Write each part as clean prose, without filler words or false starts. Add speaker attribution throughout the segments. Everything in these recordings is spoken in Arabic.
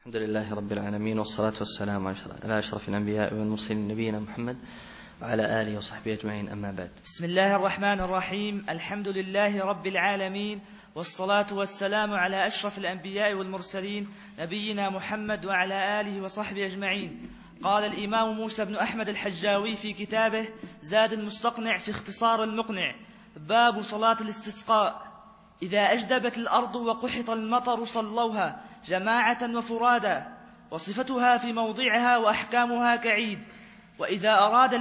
Speaker 1: الحمد لله رب العالمين، والصلاة والسلام على أشرف الأنبياء والمرسلين نبينا محمد وعلى آله وصحبه أجمعين، أما بعد.
Speaker 2: بسم الله الرحمن الرحيم. الحمد لله رب العالمين، والصلاة والسلام على أشرف الأنبياء والمرسلين نبينا محمد وعلى آله وصحبه أجمعين. قال الإمام موسى بن أحمد الحجاوي في كتابه زاد المستقنع في اختصار المقنع: باب صلاة الاستسقاء. إذا أجدبت الأرض وقحط المطر صلوها جماعة وفرادا، وصفتها في موضعها وأحكامها كعيد. وإذا أراد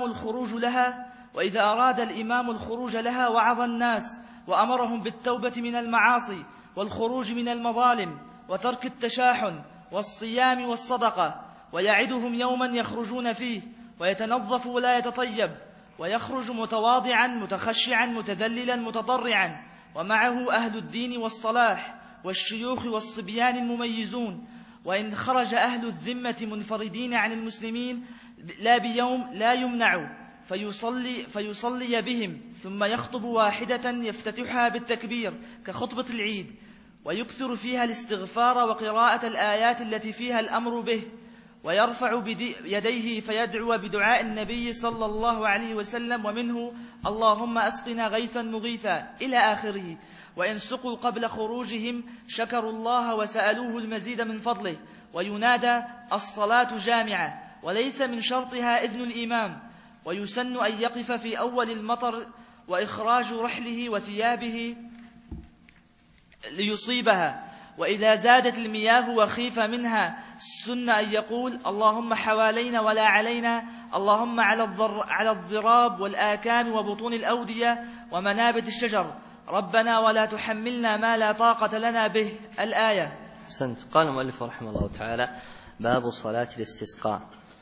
Speaker 2: الإمام الخروج لها وعظ الناس وأمرهم بالتوبة من المعاصي والخروج من المظالم وترك التشاحن والصيام والصدقة، ويعدهم يوما يخرجون فيه ويتنظف ولا يتطيب، ويخرج متواضعا متخشعا متذللا متضرعا، ومعه أهل الدين والصلاح والشيوخ والصبيان المميزون. وإن خرج أهل الذمة منفردين عن المسلمين لا بيوم لا يمنع فيصلي بهم، ثم يخطب واحدة يفتتحها بالتكبير كخطبة العيد، ويكثر فيها الاستغفار وقراءة الآيات التي فيها الأمر به، ويرفع يديه فيدعو بدعاء النبي صلى الله عليه وسلم، ومنه: اللهم أسقنا غيثا مغيثا إلى آخره. وإن سقوا قبل خروجهم شكروا الله وسألوه المزيد من فضله. وينادى: الصلاة جامعة، وليس من شرطها إذن الإمام. ويسن أن يقف في أول المطر وإخراج رحله وثيابه ليصيبها. وإذا زادت المياه وخيف منها سن أن يقول: اللهم حوالينا ولا علينا، اللهم على الضراب والآكام وبطون الأودية ومنابت الشجر، ربنا ولا تحملنا ما لا طاقة لنا به. الآية.
Speaker 1: قال المؤلف رحمه الله تعالى: باب صلاة الاستسقاء.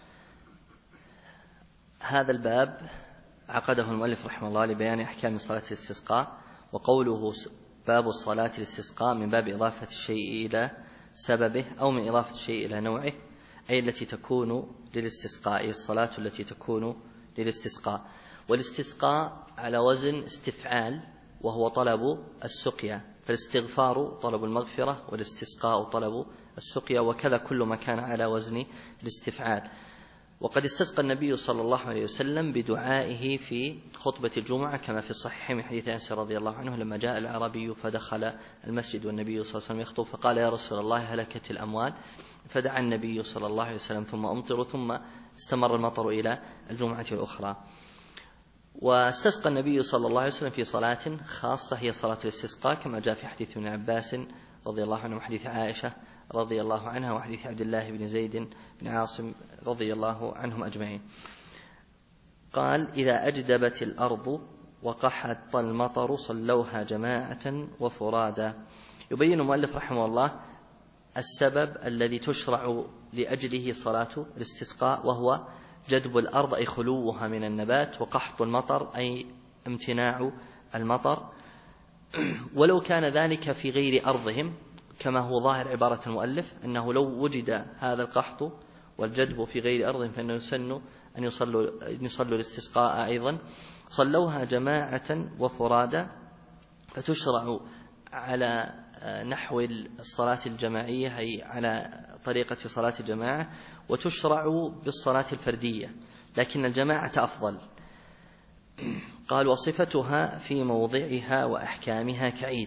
Speaker 1: هذا الباب عقده المؤلف رحمه الله لبيان أحكام صلاة الاستسقاء. وقوله باب صلاة الاستسقاء من باب إضافة الشيء إلى سببه، أو من إضافة الشيء إلى نوعه، أي التي تكون للاستسقاء، الصلاة التي تكون للاستسقاء. والاستسقاء على وزن استفعال، وهو طلب السقيا، فالاستغفار طلب المغفرة، والاستسقاء طلب السقيا، وكذا كل ما كان على وزن الاستفعال. وقد استسقى النبي صلى الله عليه وسلم بدعائه في خطبة الجمعة، كما في الصحيح من حديث أنس رضي الله عنه لما جاء الأعرابي فدخل المسجد والنبي صلى الله عليه وسلم يخطب، فقال: يا رسول الله هلكت الأموال، فدعا النبي صلى الله عليه وسلم ثم أمطر، ثم استمر المطر إلى الجمعة الأخرى. واستسقى النبي صلى الله عليه وسلم في صلاة خاصة هي صلاة الاستسقاء، كما جاء في حديث ابن عباس رضي الله عنه وحديث عائشة رضي الله عنها وحديث عبد الله بن زيد بن عاصم رضي الله عنهم أجمعين. قال: إذا أجدبت الأرض وقحط المطر صلوها جماعة وفرادا. يبين المؤلف رحمه الله السبب الذي تشرع لأجله صلاة الاستسقاء، وهو جدب الأرض أي خلوها من النبات، وقحط المطر أي امتناع المطر، ولو كان ذلك في غير أرضهم، كما هو ظاهر عبارة المؤلف أنه لو وجد هذا القحط والجدب في غير أرضهم فإنه يسن أن يصلوا الاستسقاء أيضا. صلوها جماعة وفرادا، فتشرع على نحو الصلاة الجماعية، أي على طريقة صلاة الجماعة، وتشرع بالصلاة الفردية، لكن الجماعة أفضل. قال: وصفتها في موضعها وأحكامها كعيد.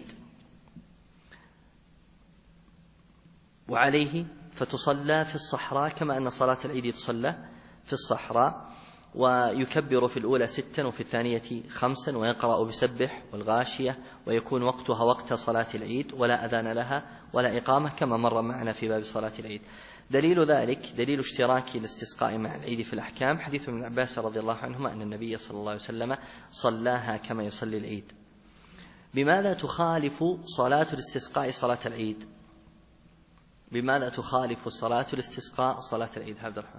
Speaker 1: وعليه فتصلى في الصحراء، كما أن صلاة العيد تصلى في الصحراء، ويكبر في الأولى 6 وفي الثانية 5، ويقرأ بسبح والغاشية، ويكون وقتها وقت صلاة العيد، ولا أذان لها ولا إقامة، كما مر معنا في باب صلاة العيد. دليل ذلك دليل اشتراك الاستسقاء مع العيد في الأحكام حديث ابن عباس رضي الله عنهما أن النبي صلى الله عليه وسلم صلاها كما يصلي العيد. بماذا تخالف صلاة الاستسقاء صلاة العيد؟ بماذا تخالف صلاة الاستسقاء صلاة العيد؟ عبد الرحمن.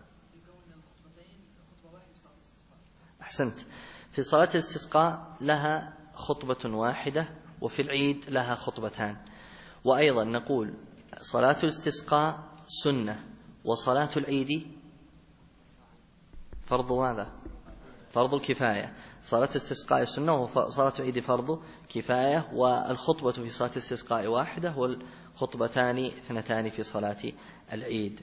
Speaker 1: أحسنت. في صلاة الاستسقاء لها خطبة واحدة، وفي العيد لها خطبتان. وأيضا نقول صلاة الاستسقاء سنة، وصلاة العيد فرض ماذا؟ فرض كفاية. صلاة الاستسقاء سنة، وصلاة العيد فرض كفاية، والخطبة في صلاة الاستسقاء واحدة، خطبتان اثنتان في صلاة العيد.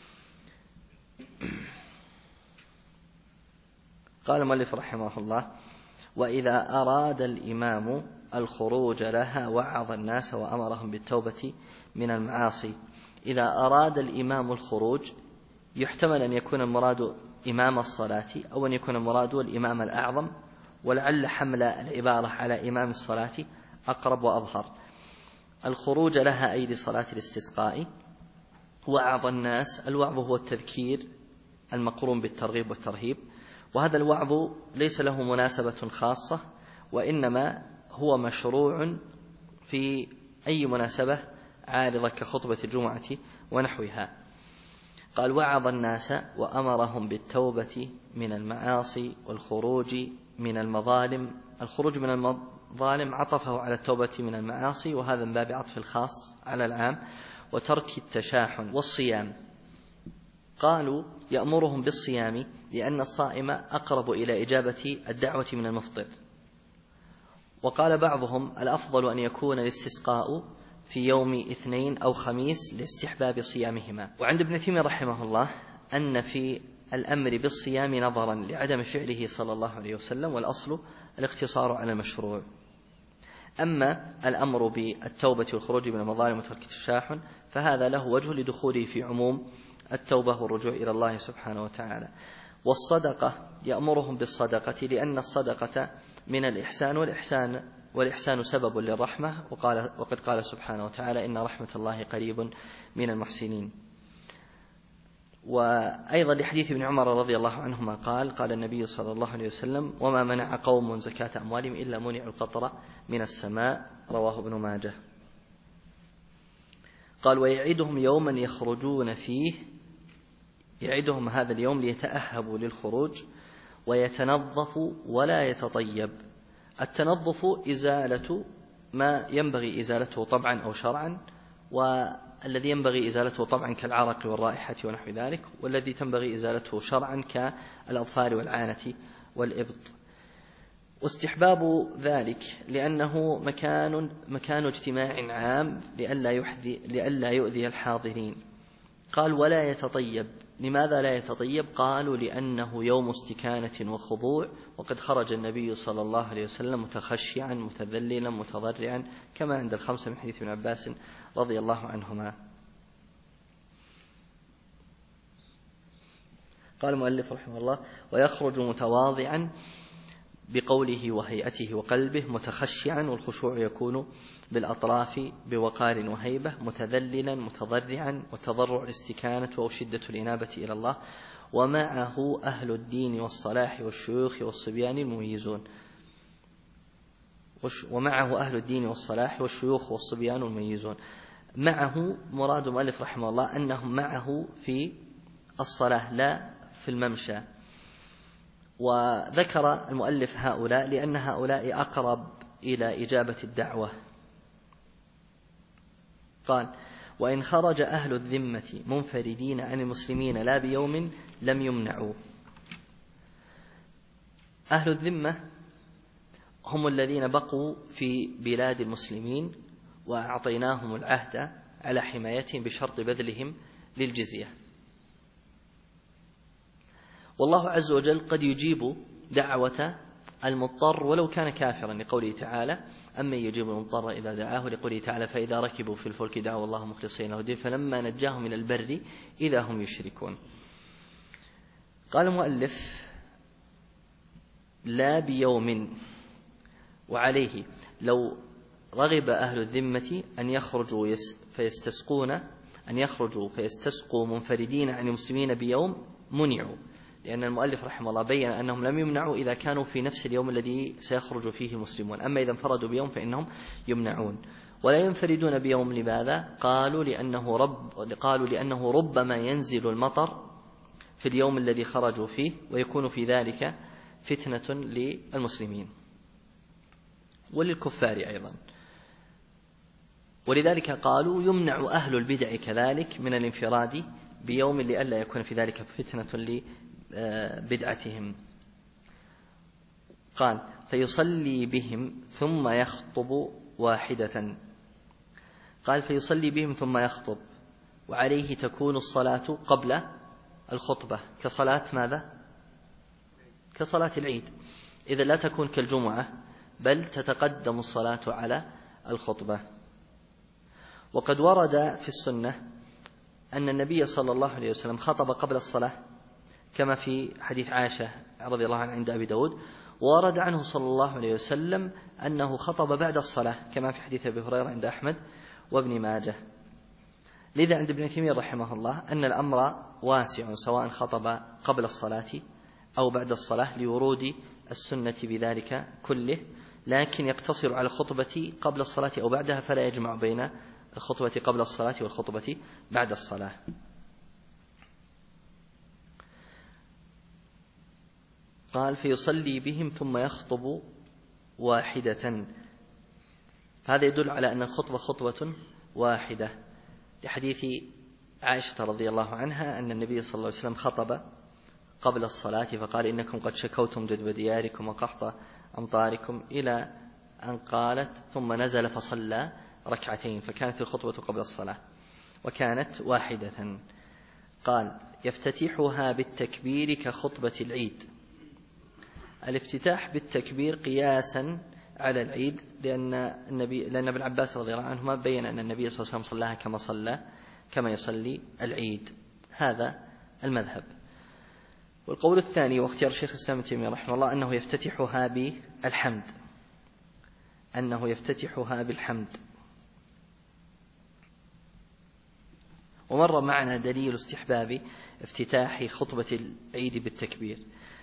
Speaker 1: قال المؤلف رحمه الله: وإذا أراد الإمام الخروج لها وعظ الناس وأمرهم بالتوبة من المعاصي. إذا أراد الإمام الخروج يحتمل أن يكون المراد إمام الصلاة أو أن يكون المراد الإمام الأعظم، ولعل حمل العبارة على إمام الصلاة أقرب وأظهر. الخروج لها أي لصلاة الاستسقاء. وعظ الناس، الوعظ هو التذكير المقرون بالترغيب والترهيب، وهذا الوعظ ليس له مناسبة خاصة، وإنما هو مشروع في أي مناسبة عارضة كخطبة الجمعة ونحوها. قال: وعظ الناس وأمرهم بالتوبة من المعاصي والخروج من المظالم. الخروج من المظالم عطفه على التوبة من المعاصي، وهذا من باب عطف الخاص على العام. وترك التشاحن والصيام. قالوا: يأمرهم بالصيام لأن الصائم أقرب إلى إجابة الدعوة من المفطر. وقال بعضهم: الأفضل أن يكون الاستسقاء في يوم اثنين أو خميس لاستحباب صيامهما. وعند ابن تيمية رحمه الله أن في الأمر بالصيام نظرا لعدم فعله صلى الله عليه وسلم، والأصل الاقتصار على المشروع. أما الأمر بالتوبة والخروج من المظالم وترك التشاحن فهذا له وجه لدخوله في عموم التوبة والرجوع إلى الله سبحانه وتعالى. والصدقة يأمرهم بالصدقة لأن الصدقة من الإحسان، والإحسان سبب للرحمة، وقد قال سبحانه وتعالى: إن رحمة الله قريب من المحسنين. وأيضا لحديث ابن عمر رضي الله عنهما قال النبي صلى الله عليه وسلم: وما منع قوم زكاة أموالهم إلا منعوا القطر من السماء. رواه ابن ماجه. قال: ويعدهم يوما يخرجون فيه. يعدهم هذا اليوم ليتأهبوا للخروج ويتنظفوا ولا يتطيب. التنظف إزالة ما ينبغي إزالته طبعا أو شرعا، والذي ينبغي إزالته طبعا كالعرق والرائحة ونحو ذلك، والذي تنبغي إزالته شرعا كالأظفار والعانة والإبط. واستحباب ذلك لأنه مكان اجتماع عام لئلا يؤذي الحاضرين. قال: ولا يتطيب. لماذا لا يتطيب؟ قالوا: لأنه يوم استكانة وخضوع، وقد خرج النبي صلى الله عليه وسلم متخشعا متذللا متضرعا كما عند الخمسة من حديث ابن عباس رضي الله عنهما. قال المؤلف رحمه الله: ويخرج متواضعا بقوله وهيئته وقلبه، متخشعا، والخشوع يكون بالأطراف بوقار وهيبة، متذللا متضرعا، وتضرع الاستكانة وشدة الإنابة إلى الله. ومعه أهل الدين والصلاح والشيوخ والصبيان المميزون. ومعه أهل الدين والصلاح والشيوخ والصبيان المميزون. معه مراد المؤلف رحمه الله أنهم معه في الصلاة لا في الممشى. وذكر المؤلف هؤلاء لأن هؤلاء أقرب إلى إجابة الدعوة. قال: وإن خرج أهل الذمة منفردين عن المسلمين لا بيوم لم يمنعوا. أهل الذمة هم الذين بقوا في بلاد المسلمين وأعطيناهم العهد على حمايتهم بشرط بذلهم للجزية. والله عز وجل قد يجيب دعوة المضطر ولو كان كافرا، لقوله تعالى: أمن يجيب المضطر إذا دعاه، لقوله تعالى: فإذا ركبوا في الفلك دعوا الله مخلصين له الدين فلما نجاهم إلى البر إذا هم يشركون. قال المؤلف: لا بيوم. وعليه لو رغب أهل الذمة أن يخرجوا فيستسقوا منفردين عن المسلمين بيوم منعوا، لأن المؤلف رحمه الله بين أنهم لم يمنعوا إذا كانوا في نفس اليوم الذي سيخرج فيه المسلمون، أما إذا انفردوا بيوم فإنهم يمنعون. ولا ينفردون بيوم. لماذا؟ قالوا لأنه ربما ينزل المطر في اليوم الذي خرجوا فيه ويكون في ذلك فتنة للمسلمين وللكفار أيضا، ولذلك قالوا يمنع أهل البدع كذلك من الانفراد بيوم لئلا يكون في ذلك فتنة لبدعتهم. قال: فيصلي بهم ثم يخطب واحدة. قال فيصلي بهم ثم يخطب، وعليه تكون الصلاة قبل الخطبة كصلاة ماذا؟ كصلاة العيد، إذا لا تكون كالجمعة بل تتقدم الصلاة على الخطبة. وقد ورد في السنة أن النبي صلى الله عليه وسلم خطب قبل الصلاة كما في حديث عائشة رضي الله عنها عند أبي داود، ورد عنه صلى الله عليه وسلم أنه خطب بعد الصلاة كما في حديث أبي هريرة عند أحمد وابن ماجه. لذا عند ابن تيمية رحمه الله أن الأمر واسع سواء خطب قبل الصلاة أو بعد الصلاة لورود السنة بذلك كله، لكن يقتصر على الخطبة قبل الصلاة أو بعدها، فلا يجمع بين الخطبة قبل الصلاة والخطبة بعد الصلاة. قال فيصلي بهم ثم يخطب واحدة، هذا يدل على أن الخطبة خطبة واحدة، لحديث عائشة رضي الله عنها أن النبي صلى الله عليه وسلم خطب قبل الصلاة فقال إنكم قد شكوتم جدب دياركم وقحط أمطاركم، إلى أن قالت ثم نزل فصلى ركعتين، فكانت الخطبة قبل الصلاة وكانت واحدة. قال يفتتحها بالتكبير كخطبة العيد، الافتتاح بالتكبير قياسا على العيد، لأن ابن عباس رضي الله عنهما بين أن النبي صلى الله عليه وسلم صلاها كما يصلي العيد، هذا المذهب. والقول الثاني واختيار شيخ الإسلام ابن تيمية رحمه الله أنه يفتتحها بالحمد، أنه يفتتحها بالحمد. ومر معنا دليل استحباب افتتاح خطبة العيد بالتكبير،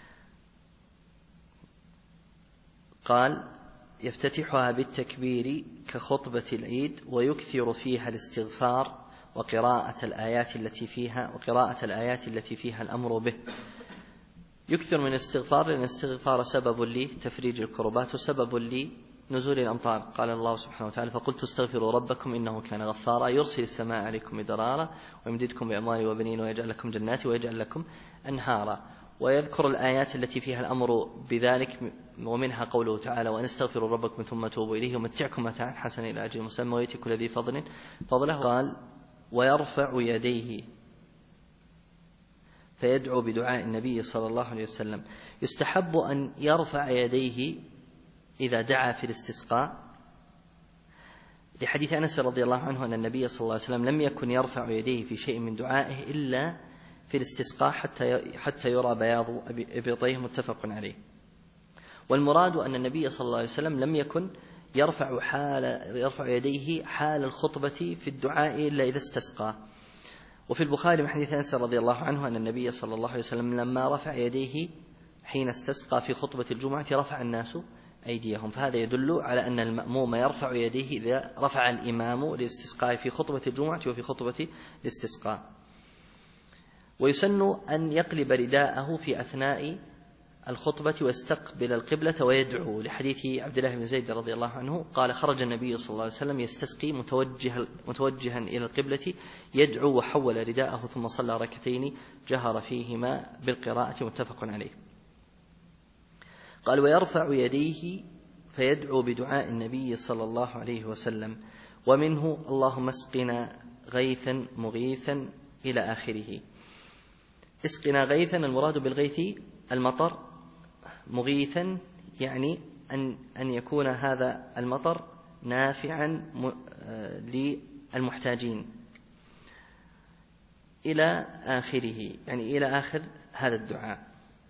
Speaker 1: قال يفتتحها بالتكبير كخطبة العيد ويكثر فيها الاستغفار وقراءة الآيات التي فيها الأمر به. يكثر من الاستغفار لأن الاستغفار سبب لتفريج الكربات وسبب لنزول الأمطار، قال الله سبحانه وتعالى فقلت استغفروا ربكم إنه كان غفارا يرسل السماء عليكم مدرارا ويمددكم بأموال وبنين ويجعل لكم جنات ويجعل لكم أنهارا. ويذكر الآيات التي فيها الأمر بذلك، ومنها قوله تعالى وأن استغفروا ربكم ثم توبوا إليه ومتعكم متاعا حسنا إلى أجل مسمى ويؤتي كل ذي فضل فضله. قال ويرفع يديه فيدعو بدعاء النبي صلى الله عليه وسلم. يستحب أن يرفع يديه إذا دعا في الاستسقاء، لحديث أنس رضي الله عنه أن النبي صلى الله عليه وسلم لم يكن يرفع يديه في شيء من دعائه إلا في الاستسقاء حتى يرى بياض إبطيه، متفق عليه. والمراد أن النبي صلى الله عليه وسلم لم يكن يرفع يديه حال الخطبة في الدعاء إلا إذا استسقى. وفي البخاري من حديث أنس رضي الله عنه أن النبي صلى الله عليه وسلم لما رفع يديه حين استسقى في خطبة الجمعة رفع الناس أيديهم، فهذا يدل على أن المأموم يرفع يديه إذا رفع الإمام للاستسقاء في خطبة الجمعة وفي خطبة الاستسقاء. ويسن أن يقلب رداءه في أثناء الخطبة ويستقبل القبلة ويدعو، لحديث عبد الله بن زيد رضي الله عنه قال خرج النبي صلى الله عليه وسلم يستسقي متوجها إلى القبلة يدعو وحول رداءه ثم صلى ركعتين جهر فيهما بالقراءة، متفق عليه. قال ويرفع يديه فيدعو بدعاء النبي صلى الله عليه وسلم، ومنه اللهم اسقنا غيثا مغيثا إلى آخره. اسقنا غيثا المراد بالغيث المطر، مغيثا يعني أن يكون هذا المطر نافعا للمحتاجين إلى آخره، يعني إلى آخر هذا الدعاء.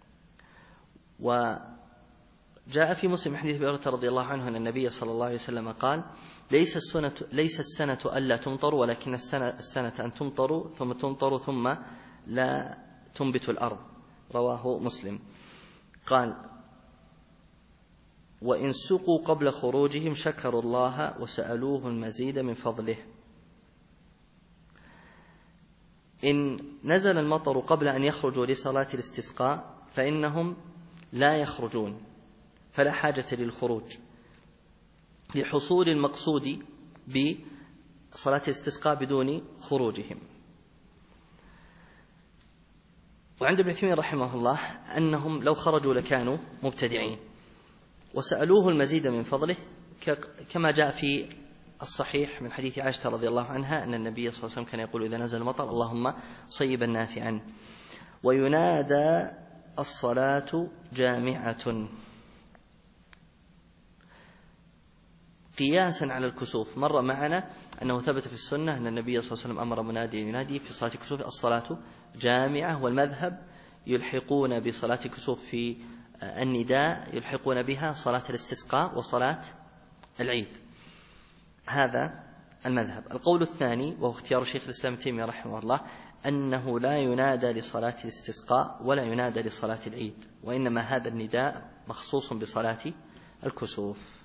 Speaker 1: وجاء في مسلم حديث أبي هريرة رضي الله عنه أن النبي صلى الله عليه وسلم قال ليس السنة ألا تمطروا ولكن السنة أن تمطروا ثم تمطروا ثم لا تنبت الأرض، رواه مسلم. قال وإن سقوا قبل خروجهم شكروا الله وسألوه المزيد من فضله. إن نزل المطر قبل أن يخرجوا لصلاة الاستسقاء فإنهم لا يخرجون، فلا حاجة للخروج لحصول المقصود بصلاة الاستسقاء بدون خروجهم. وعند ابن تيمية رحمه الله أنهم لو خرجوا لكانوا مبتدعين، وسألوه المزيد من فضله كما جاء في الصحيح من حديث عائشة رضي الله عنها أن النبي صلى الله عليه وسلم كان يقول إذا نزل المطر اللهم صيبا نافعا. وينادى الصلاة جامعة قياسا على الكسوف. مر معنا أنه ثبت في السنة أن النبي صلى الله عليه وسلم أمر منادي ينادي في صلاة الكسوف الصلاة جامعة، والمذهب يلحقون بصلاة الكسوف في النداء يلحقون بها صلاة الاستسقاء وصلاة العيد. هذا المذهب. القول الثاني وهو اختيار شيخ الإسلام ابن تيمية رحمه الله أنه لا ينادى لصلاة الاستسقاء ولا ينادى لصلاة العيد، وإنما هذا النداء مخصوص بصلاة الكسوف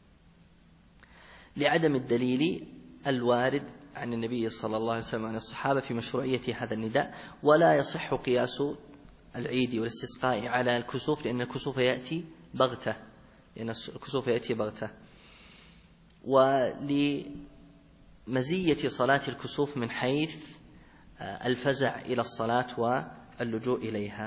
Speaker 1: لعدم الدليل الوارد عن النبي صلى الله عليه وسلم عن الصحابة في مشروعية هذا النداء. ولا يصح قياس العيد والاستسقاء على الكسوف لأن الكسوف يأتي بغتة، ولمزية صلاة الكسوف من حيث الفزع إلى الصلاة واللجوء إليها.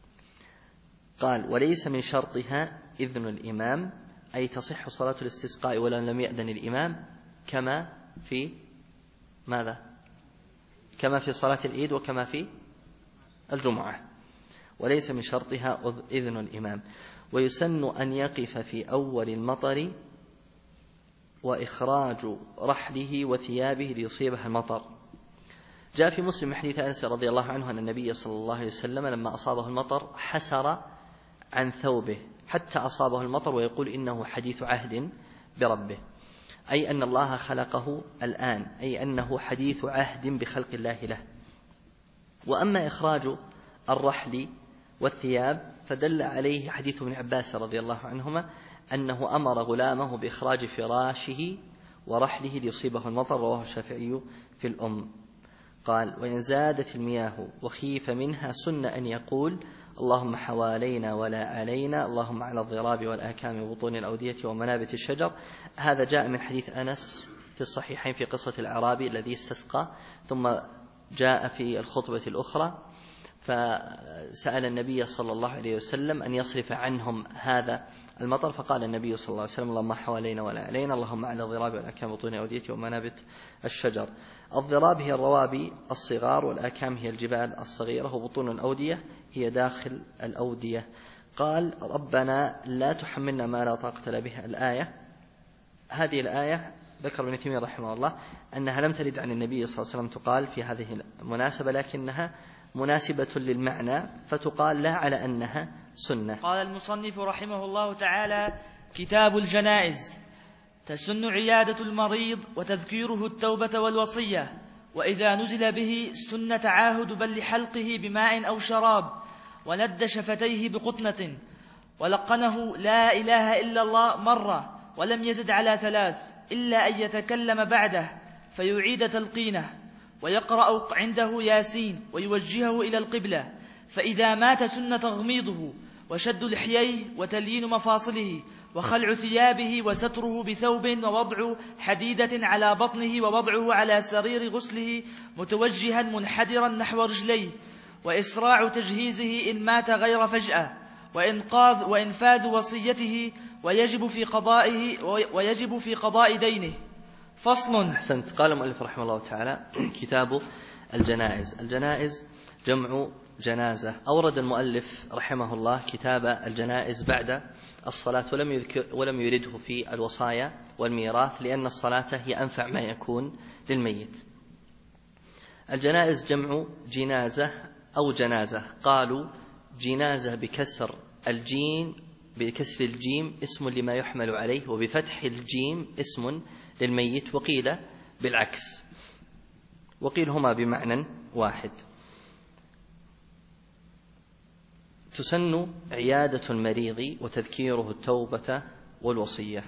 Speaker 1: قال وليس من شرطها إذن الإمام، أي تصح صلاة الاستسقاء ولو لم يأذن الإمام كما في ماذا؟ كما في صلاة العيد وكما في الجمعة. وليس من شرطها إذن الإمام. ويسن أن يقف في أول المطر وإخراج رحله وثيابه ليصيبها المطر. جاء في مسلم حديث أنس رضي الله عنه أن النبي صلى الله عليه وسلم لما أصابه المطر حسر عن ثوبه حتى أصابه المطر، ويقول إنه حديث عهد بربه، أي أن الله خلقه الآن، أي أنه حديث عهد بخلق الله له. وأما إخراج الرحل والثياب فدل عليه حديث ابن عباس رضي الله عنهما أنه أمر غلامه بإخراج فراشه ورحله ليصيبه المطر، رواه الشافعي في الأم. قال وإن زادت المياه وخيف منها سن أن يقول اللهم حوالينا ولا علينا، اللهم على الضراب والآكام وبطون الأودية ومنابت الشجر. هذا جاء من حديث أنس في الصحيحين في قصة الأعرابي الذي استسقى، ثم جاء في الخطبة الأخرى فسأل النبي صلى الله عليه وسلم أن يصرف عنهم هذا المطر، فقال النبي صلى الله عليه وسلم اللهم حوالينا ولا علينا، اللهم على الضراب والآكام وبطون الأودية ومنابت الشجر. الضراب هي الروابي الصغار، والآكام هي الجبال الصغيرة، وبطون الأودية هي داخل الأودية. قال ربنا لا تحملنا ما لا طاقة لنا به. الآية هذه الآية ذكر ابن تيمية رحمه الله أنها لم ترد عن النبي صلى الله عليه وسلم تقال في هذه المناسبة، لكنها مناسبة للمعنى فتقال لا على أنها سنة.
Speaker 2: قال المصنف رحمه الله تعالى كتاب الجنائز. تسن عيادة المريض وتذكيره التوبة والوصية، وإذا نزل به سن تعاهد بل حلقه بماء أو شراب، وند شفتيه بقطنة، ولقنه لا إله إلا الله مرة ولم يزد على 3 إلا أن يتكلم بعده فيعيد تلقينه، ويقرأ عنده ياسين ويوجهه إلى القبلة. فإذا مات سن تغميضه وشد لحييه وتليين مفاصله وخلع ثيابه وستره بثوب، ووضع حديدة على بطنه، ووضعه على سرير غسله متوجها منحدرا نحو رجليه، وإسراع تجهيزه إن مات غير فجأة، وإنفاذ وصيته، ويجب في قضاء دينه. فصل.
Speaker 1: أحسنت. قال المؤلف رحمه الله تعالى كتاب الجنائز. الجنائز جمع جنازة. أورد المؤلف رحمه الله كتاب الجنائز بعد الصلاة ولم يرده في الوصايا والميراث، لأن الصلاة هي أنفع ما يكون للميت. الجنائز جمع جنازة أو جنازة. قالوا جنازة بكسر الجيم اسم لما يحمل عليه، وبفتح الجيم اسم للميت، وقيل بالعكس، وقيل هما بمعنى واحد. تسن عيادة المريض وتذكيره التوبة والوصية.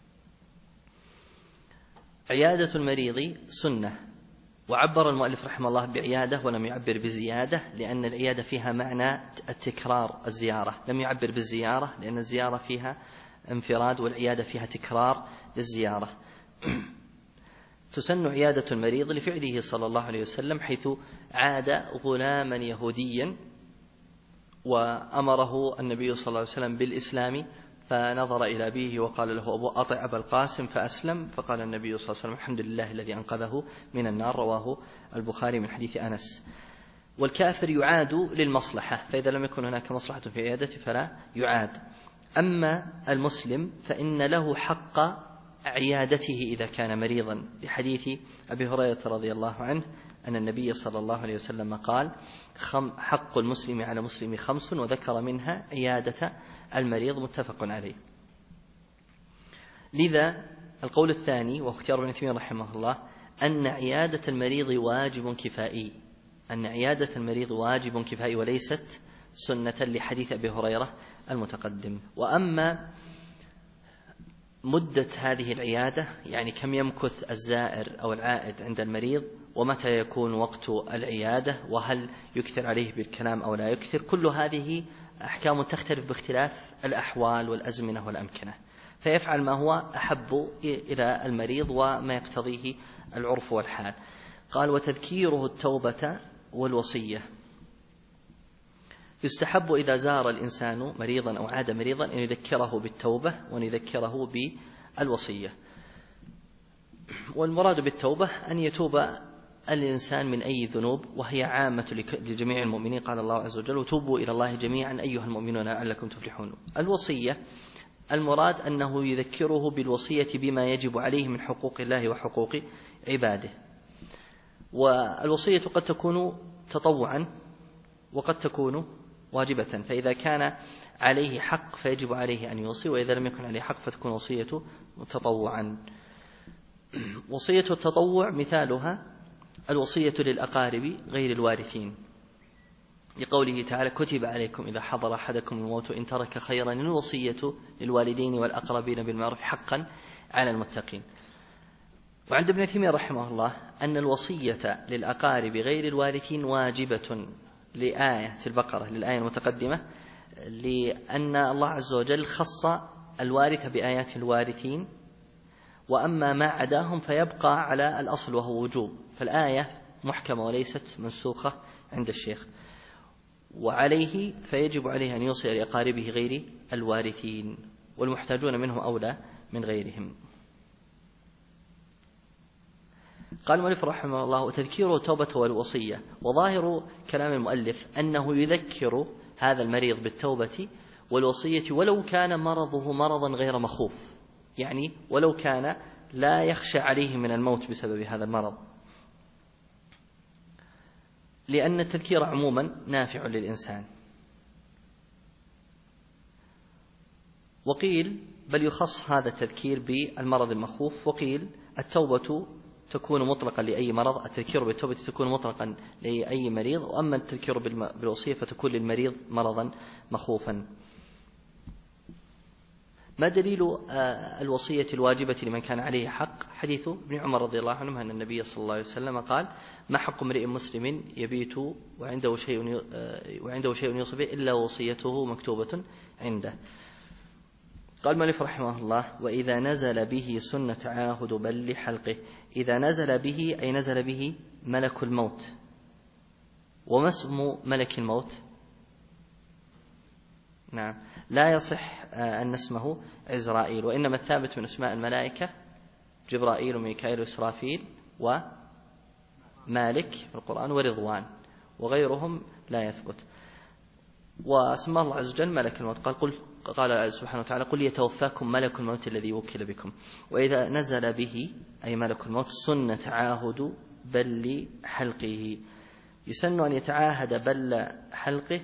Speaker 1: عيادة المريض سنة، وعبر المؤلف رحمه الله بعيادة ولم يعبر بزيادة، لأن العيادة فيها معنى التكرار الزيارة، لم يعبر بالزيارة لأن الزيارة فيها انفراد والعيادة فيها تكرار للزيارة. تسن عيادة المريض لفعله صلى الله عليه وسلم، حيث عاد غلاما يهوديا وأمره النبي صلى الله عليه وسلم بالإسلام فنظر إلى أبيه وقال له أبو أطع أبا القاسم فأسلم، فقال النبي صلى الله عليه وسلم الحمد لله الذي أنقذه من النار. رواه البخاري من حديث أنس. والكافر يعاد للمصلحة، فإذا لم يكن هناك مصلحة في عيادته فلا يعاد. أما المسلم فإن له حق عيادته إذا كان مريضا، لحديث أبي هريرة رضي الله عنه أن النبي صلى الله عليه وسلم قال حق المسلم على مسلم 5، وذكر منها عيادة المريض، متفق عليه. لذا القول الثاني واختيار ابن تيمية رحمه الله أن عيادة المريض واجب كفائي، أن عيادة المريض واجب كفائي وليست سنة، لحديث أبي هريرة المتقدم. وأما مدة هذه العيادة، يعني كم يمكث الزائر أو العائد عند المريض، ومتى يكون وقت العيادة، وهل يكثر عليه بالكلام أو لا يكثر، كل هذه أحكام تختلف باختلاف الأحوال والأزمنة والأمكنة، فيفعل ما هو أحب إلى المريض وما يقتضيه العرف والحال. قال وتذكيره التوبة والوصية. يستحب إذا زار الإنسان مريضا أو عاد مريضا أن يذكره بالتوبة وأن يذكره بالوصية. والمراد بالتوبة أن يتوب الإنسان من أي ذنوب، وهي عامة لجميع المؤمنين، قال الله عز وجل وتوبوا إلى الله جميعا أيها المؤمنون لعلكم تفلحون. الوصية المراد أنه يذكره بالوصية بما يجب عليه من حقوق الله وحقوق عباده. والوصية قد تكون تطوعا وقد تكون واجبة، فإذا كان عليه حق فيجب عليه أن يوصي، وإذا لم يكن عليه حق فتكون وصية تطوعا. وصية التطوع مثالها الوصية للأقارب غير الوارثين، لقوله تعالى كتب عليكم إذا حضر أحدكم الموت إن ترك خيرا الوصية للوالدين والأقربين بالمعروف حقا على المتقين. وعند ابن تيمية رحمه الله أن الوصية للأقارب غير الوارثين واجبة لآية البقرة، للآية المتقدمة، لأن الله عز وجل خص الوارث بآيات الوارثين، وأما ما عداهم فيبقى على الأصل وهو وجوب، فالآية محكمة وليست منسوخة عند الشيخ. وعليه فيجب عليه أن يوصي لأقاربه غير الوارثين، والمحتاجون منهم أولى من غيرهم. قال المؤلف رحمه الله تذكير التوبة والوصية. وظاهر كلام المؤلف أنه يذكر هذا المريض بالتوبة والوصية ولو كان مرضه مرضا غير مخوف، يعني ولو كان لا يخشى عليه من الموت بسبب هذا المرض، لأن التذكير عموما نافع للإنسان. وقيل بل يخص هذا التذكير بالمرض المخوف، وقيل التوبة تكون مطلقا لأي مرض، التذكير بالتوبة تكون مطلقا لأي مريض، وأما التذكير بالوصية فتكون للمريض مرضا مخوفا. ما دليل الوصية الواجبة لمن كان عليه حق؟ حديث ابن عمر رضي الله عنه أن النبي صلى الله عليه وسلم قال ما حق امرئ مسلم يبيت وعنده شيء يوصي به إلا وصيته مكتوبة عنده. قال المؤلف رحمه الله وإذا نزل به سنة عاهد بل لحلقه. إذا نزل به أي نزل به ملك الموت. وما اسم ملك الموت؟ نعم، لا يصح أن اسمه عزرائيل، وإنما الثابت من اسماء الملائكة جبرائيل وميكائيل وإسرافيل ومالك في القرآن ورضوان، وغيرهم لا يثبت. واسم الله عز وجل ملك الموت، قال سبحانه وتعالى قل يتوفاكم ملك الموت الذي وكل بكم. وإذا نزل به أي ملك الموت سنة تعاهد بل حلقه، يسن أن يتعاهد بل حلقه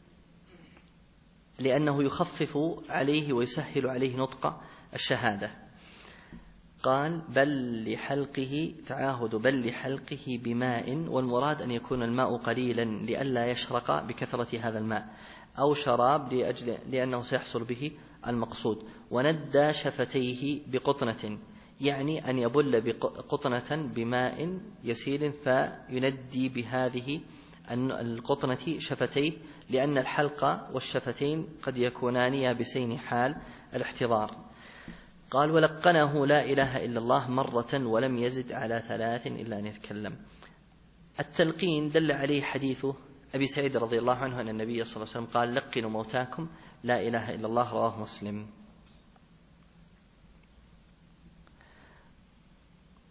Speaker 1: لأنه يخفف عليه ويسهل عليه نطق الشهادة. قال بل لحلقه، تعاهد بل لحلقه بماء، والمراد أن يكون الماء قليلا لئلا يشرق بكثرة هذا الماء، أو شراب لأنه سيحصل به المقصود. وندى شفتيه بقطنة، يعني أن يبل بقطنة بماء يسيل فيندي بهذه القطنة شفتيه، لأن الحلق والشفتين قد يكونان يابسين حال الاحتضار. قال ولقنه لا إله إلا الله مرة ولم يزد على 3 إلا أن يتكلم. التلقين دل عليه حديث أبي سعيد رضي الله عنه أن النبي صلى الله عليه وسلم قال لقنوا موتاكم لا إله إلا الله، رواه مسلم.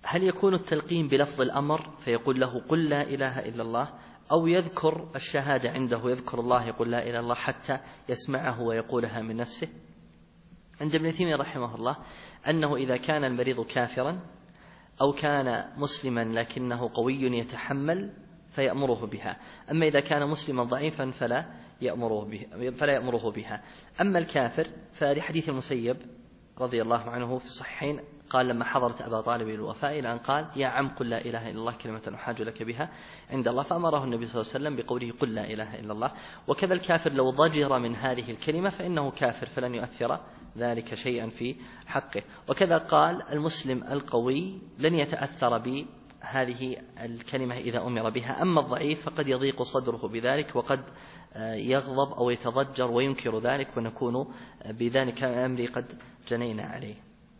Speaker 1: هل يكون التلقين بلفظ الأمر فيقول له قل لا إله إلا الله، أو يذكر الشهادة عنده يذكر الله يقول لا إله إلا الله حتى يسمعه ويقولها من نفسه؟ عند ابن تيمية رحمه الله أنه إذا كان المريض كافرا أو كان مسلما لكنه قوي يتحمل فيأمره بها، أما إذا كان مسلما ضعيفا فلا يأمره بها. أما الكافر فلحديث المسيب رضي الله عنه في الصحيحين قال لما حضرت أبا طالب الوفاء إلى أن قال يا عم قل لا إله إلا الله كلمة أحاج لك بها عند الله، فأمره النبي صلى الله عليه وسلم بقوله قل لا إله إلا الله. وكذا الكافر لو ضجر من هذه الكلمة فإنه كافر فلن يؤثر ذلك شيئا في حقه. وكذا قال المسلم القوي لن يتأثر بهذه الكلمة إذا أمر بها، أما الضعيف فقد يضيق صدره بذلك وقد يغضب أو يتضجر وينكر ذلك، ونكون بذلك الأمر قد جنينا عليه.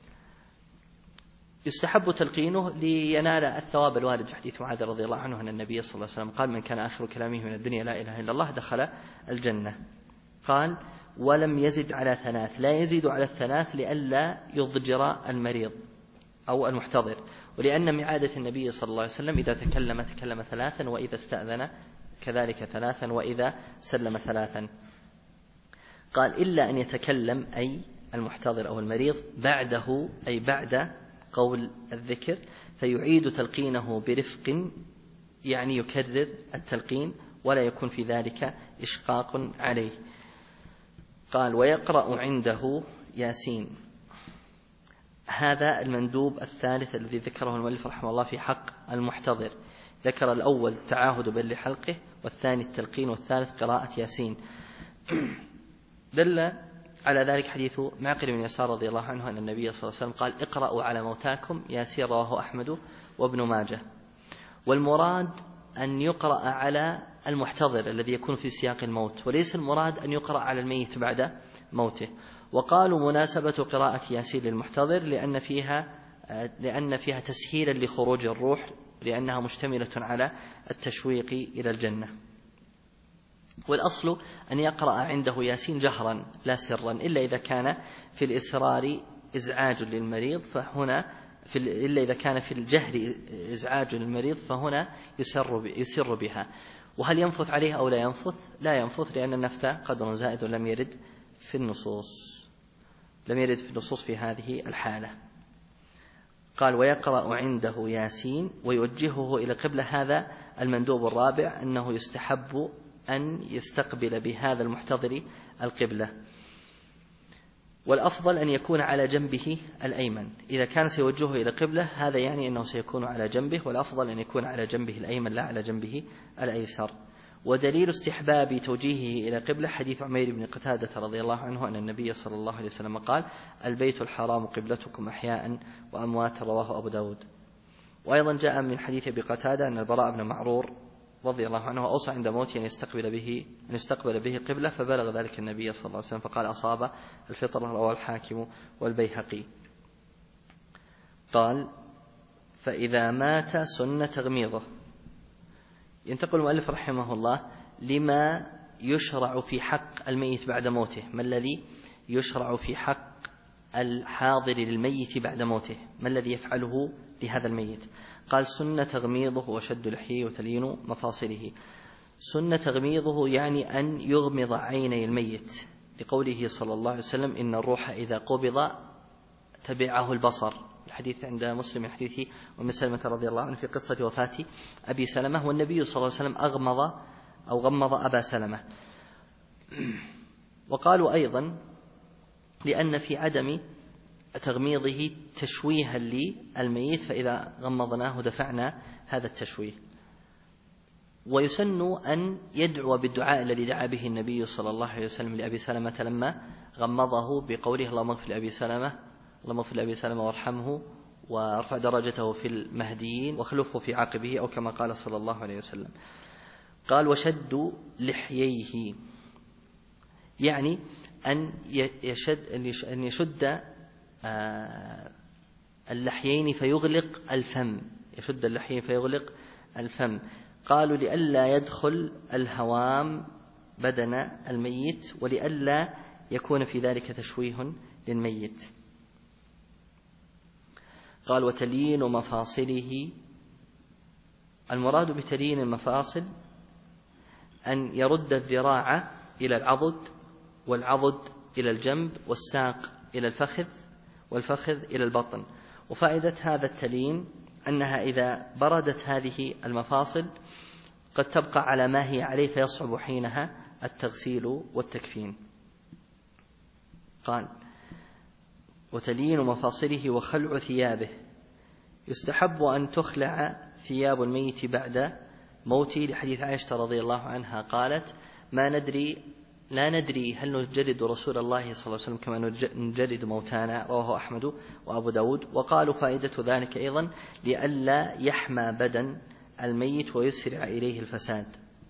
Speaker 1: يستحب تلقينه لينال الثواب الوارد في حديث معاذ رضي الله عنه أن النبي صلى الله عليه وسلم قال من كان آخر كلامه من الدنيا لا إله إلا الله دخل الجنة. قال ولم يزد على 3، لا يزيد على 3 لئلا يضجر المريض أو المحتضر، ولأن من عادة النبي صلى الله عليه وسلم إذا تكلم 3، وإذا استأذن كذلك 3، وإذا سلم 3. قال إلا أن يتكلم أي المحتضر أو المريض بعده أي بعد قول الذكر فيعيد تلقينه برفق، يعني يكرر التلقين ولا يكون في ذلك إشقاق عليه. قال ويقرأ عنده ياسين. هذا المندوب الثالث الذي ذكره المؤلف رحمه الله في حق المحتضر. ذكر الأول التعاهد بل حلقه، والثاني التلقين، والثالث قراءة ياسين. دل على ذلك حديث معقل بن يسار رضي الله عنه أن النبي صلى الله عليه وسلم قال اقرأوا على موتاكم ياسين، رواه أحمد وابن ماجه. والمراد أن يقرأ على المحتضر الذي يكون في سياق الموت، وليس المراد أن يقرأ على الميت بعد موته. وقالوا مناسبة قراءة ياسين للمحتضر لأن فيها تسهيلا لخروج الروح، لأنها مشتملة على التشويق إلى الجنة. والأصل أن يقرأ عنده ياسين جهرا لا سرا، إلا إذا كان في الإسرار إزعاج للمريض إلا إذا كان في الجهر إزعاج للمريض فهنا يسر بها. وهل ينفث عليها أو لا ينفث؟ لا ينفث، لأن النفث قدر زائد لم يرد في النصوص في هذه الحالة. قال ويقرأ عنده ياسين ويوجهه إلى القبلة. هذا المندوب الرابع، أنه يستحب أن يستقبل بهذا المحتضر القبلة، والأفضل أن يكون على جنبه الأيمن. إذا كان سيوجهه إلى القبلة هذا يعني أنه سيكون على جنبه، والأفضل أن يكون على جنبه الأيمن لا على جنبه الأيسر. ودليل استحباب توجيهه إلى قبلة حديث عمير بن قتادة رضي الله عنه أن النبي صلى الله عليه وسلم قال البيت الحرام قبلتكم أحياء وأموات، رواه أبو داود. وأيضا جاء من حديث أبي قتادة أن البراء بن معرور رضي الله عنه أوصى عند موته أن يستقبل به قبلة، فبلغ ذلك النبي صلى الله عليه وسلم فقال أصاب الفطر، رواه الحاكم والبيهقي. قال فإذا مات سن تغميضه. ينتقل المؤلف رحمه الله لما يشرع في حق الميت بعد موته. ما الذي يشرع في حق الحاضر للميت بعد موته؟ ما الذي يفعله لهذا الميت؟ قال سن تغميضه وشد لحيه وتليين مفاصله. سن تغميضه يعني أن يغمض عيني الميت، لقوله صلى الله عليه وسلم إن الروح إذا قبض تبعه البصر، الحديث عند مسلم من حديث أم سلمة رضي الله عنه في قصة وفاة أبي سلمة، والنبي صلى الله عليه وسلم غمض أبا سلمة. وقالوا أيضا لأن في عدم تغميضه تشويها للميت، فإذا غمضناه دفعنا هذا التشويه. ويسن أن يدعو بالدعاء الذي دعا به النبي صلى الله عليه وسلم لأبي سلمة لما غمضه بقوله اللهم اغفر لأبي سلمة وارحمه وارفع درجته في المهديين واخلفه في عقبه، أو كما قال صلى الله عليه وسلم. قال وشد لحييه، يعني أن يشد اللحيين فيغلق الفم، يشد اللحيين فيغلق الفم. قالوا لئلا يدخل الهوام بدن الميت، ولئلا يكون في ذلك تشويه للميت. قال وتليين مفاصله، المراد بتليين المفاصل أن يرد الذراع إلى العضد، والعضد إلى الجنب، والساق إلى الفخذ، والفخذ إلى البطن. وفائدة هذا التليين أنها إذا بردت هذه المفاصل قد تبقى على ما هي عليه، فيصعب حينها التغسيل والتكفين. قال وتليين مفاصله وخلع ثيابه، يستحب أن تخلع ثياب الميت بعد موته، لحديث عائشة رضي الله عنها قالت لا ندري هل نجرد رسول الله صلى الله عليه وسلم كما نجرد موتانا، رواه أحمد وأبو داود. وقالوا فائدة ذلك أيضا لئلا يحمى بدن الميت ويسرع إليه الفساد.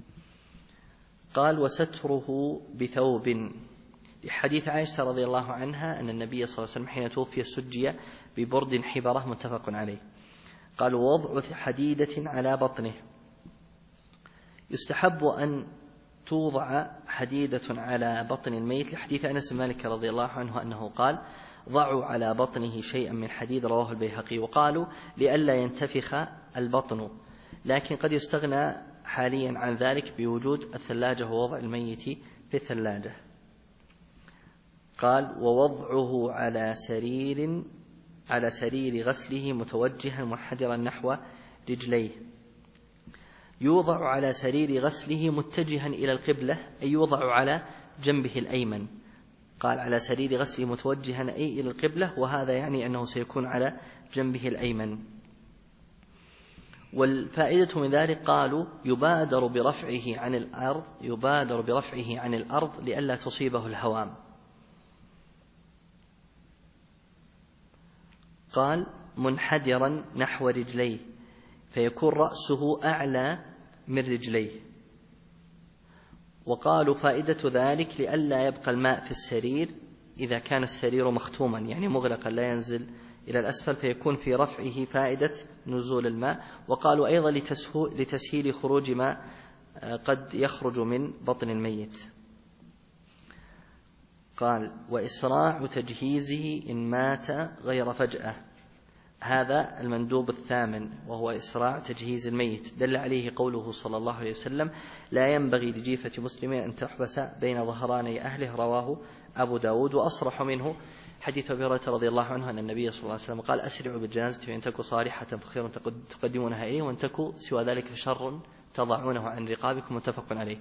Speaker 1: قال وستره بثوب، لحديث عائشة رضي الله عنها أن النبي صلى الله عليه وسلم حين توفي سجي ببرد حبرة، متفق عليه. قال ووضع حديدة على بطنه، يستحب أن توضع حديدة على بطن الميت، لحديث أنس بن مالك رضي الله عنه أنه قال ضعوا على بطنه شيئا من حديد، رواه البيهقي. وقالوا لئلا ينتفخ البطن، لكن قد يستغنى حاليا عن ذلك بوجود الثلاجة ووضع الميت في الثلاجة. قال ووضعه على سرير غسله متوجها محدرا نحو رجليه، يوضع على سرير غسله متجها إلى القبلة، أي يوضع على جنبه الأيمن. قال على سرير غسله متوجها أي إلى القبلة، وهذا يعني أنه سيكون على جنبه الأيمن. والفائدة من ذلك قالوا يبادر برفعه عن الأرض لئلا تصيبه الهوام. قال منحدرا نحو رجليه، فيكون رأسه أعلى من رجليه. وقالوا فائدة ذلك لئلا يبقى الماء في السرير إذا كان السرير مختوما، يعني مغلقا لا ينزل إلى الأسفل، فيكون في رفعه فائدة نزول الماء. وقالوا أيضا لتسهيل خروج ما قد يخرج من بطن الميت. قال وإسراع تجهيزه إن مات غير فجأة، هذا المندوب الثامن، وهو إسراع تجهيز الميت، دل عليه قوله صلى الله عليه وسلم لا ينبغي لجيفة مسلم أن تحبس بين ظهراني أهله، رواه أبو داود. وأصرح منه حديث أبي هريرة رضي الله عنه أن النبي صلى الله عليه وسلم قال أسرعوا بالجنازة فإن تكو صالحة فخير تقدمونها إليه، وإن تكو سوى ذلك فشر تضعونه عن رقابكم، متفق عليه.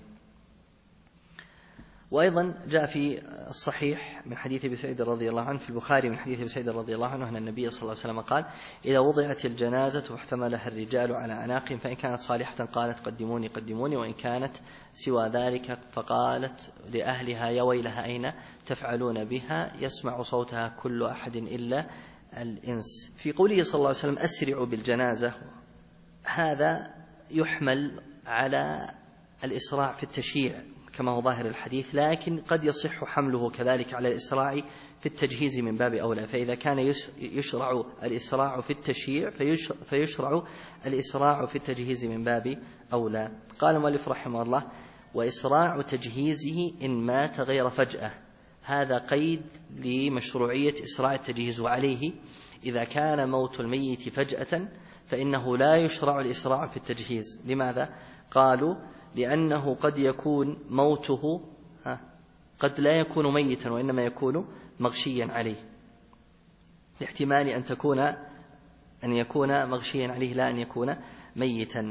Speaker 1: وأيضا جاء في الصحيح من حديث أبي سعيد رضي الله عنه، في البخاري من حديث أبي سعيد رضي الله عنه أن النبي صلى الله عليه وسلم قال إذا وضعت الجنازة واحتملها الرجال على أعناقهم فإن كانت صالحة قالت قدموني قدموني، وإن كانت سوى ذلك فقالت لأهلها يا ويلها أين تفعلون بها، يسمع صوتها كل أحد إلا الإنس. في قوله صلى الله عليه وسلم أسرعوا بالجنازة، هذا يحمل على الإسراع في التشييع كما هو ظاهر الحديث، لكن قد يصح حمله كذلك على الإسراع في التجهيز من باب أولى. فإذا كان يشرع الإسراع في التشييع فيشرع الإسراع في التجهيز من باب أولى. قال المؤلف رحمه الله وإسراع تجهيزه إن مات غير فجأة، هذا قيد لمشروعية إسراع التجهيز، وعليه إذا كان موت الميت فجأة فإنه لا يشرع الإسراع في التجهيز. لماذا؟ قالوا لأنه قد يكون موته قد لا يكون ميتا وإنما يكون مغشيا عليه، لاحتمال أن يكون مغشيا عليه لا أن يكون ميتا.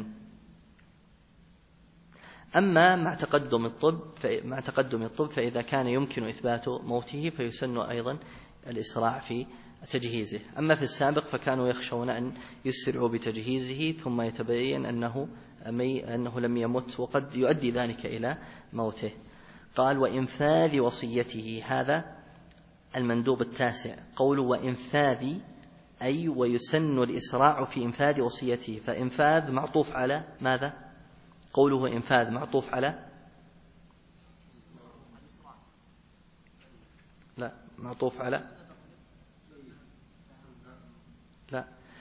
Speaker 1: أما مع تقدم الطب فإذا كان يمكن إثبات موته فيسن أيضا الإسراع في تجهيزه. أما في السابق فكانوا يخشون أن يسرعوا بتجهيزه ثم يتبين أنه لم يمت، وقد يؤدي ذلك إلى موته. قال وإنفاذ وصيته، هذا المندوب التاسع. قوله وإنفاذ أي ويسن الإسراع في إنفاذ وصيته، فإنفاذ معطوف على ماذا؟ قوله إنفاذ معطوف على لا معطوف على لا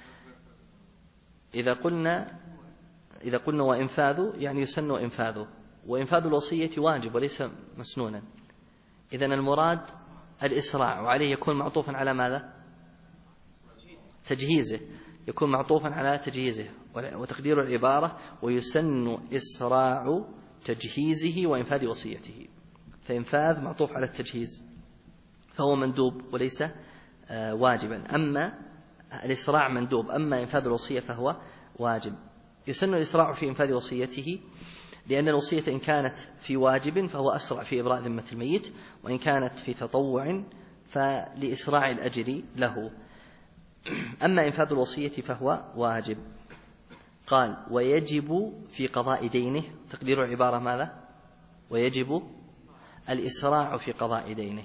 Speaker 1: إذا قلنا وإنفاذ يعني يسن إنفاذه، وإنفاذ الوصية واجب وليس مسنونا. إذن المراد الإسراع، وعليه يكون معطوفا على ماذا؟ تجهيزه يكون معطوفا على تجهيزه، وتقدير العبارة ويسن إسراع تجهيزه وإنفاذ وصيته. فإنفاذ معطوف على التجهيز فهو مندوب وليس واجبا، أما الإسراع مندوب، أما إنفاذ الوصية فهو واجب. يسن الإسراع في إنفاذ وصيته لأن الوصية إن كانت في واجب فهو أسرع في إبراء ذمة الميت، وإن كانت في تطوع فلإسراع الأجر له. أما إنفاذ الوصية فهو واجب. قال ويجب في قضاء دينه، تقدير العبارة ماذا؟ ويجب الإسراع في قضاء دينه،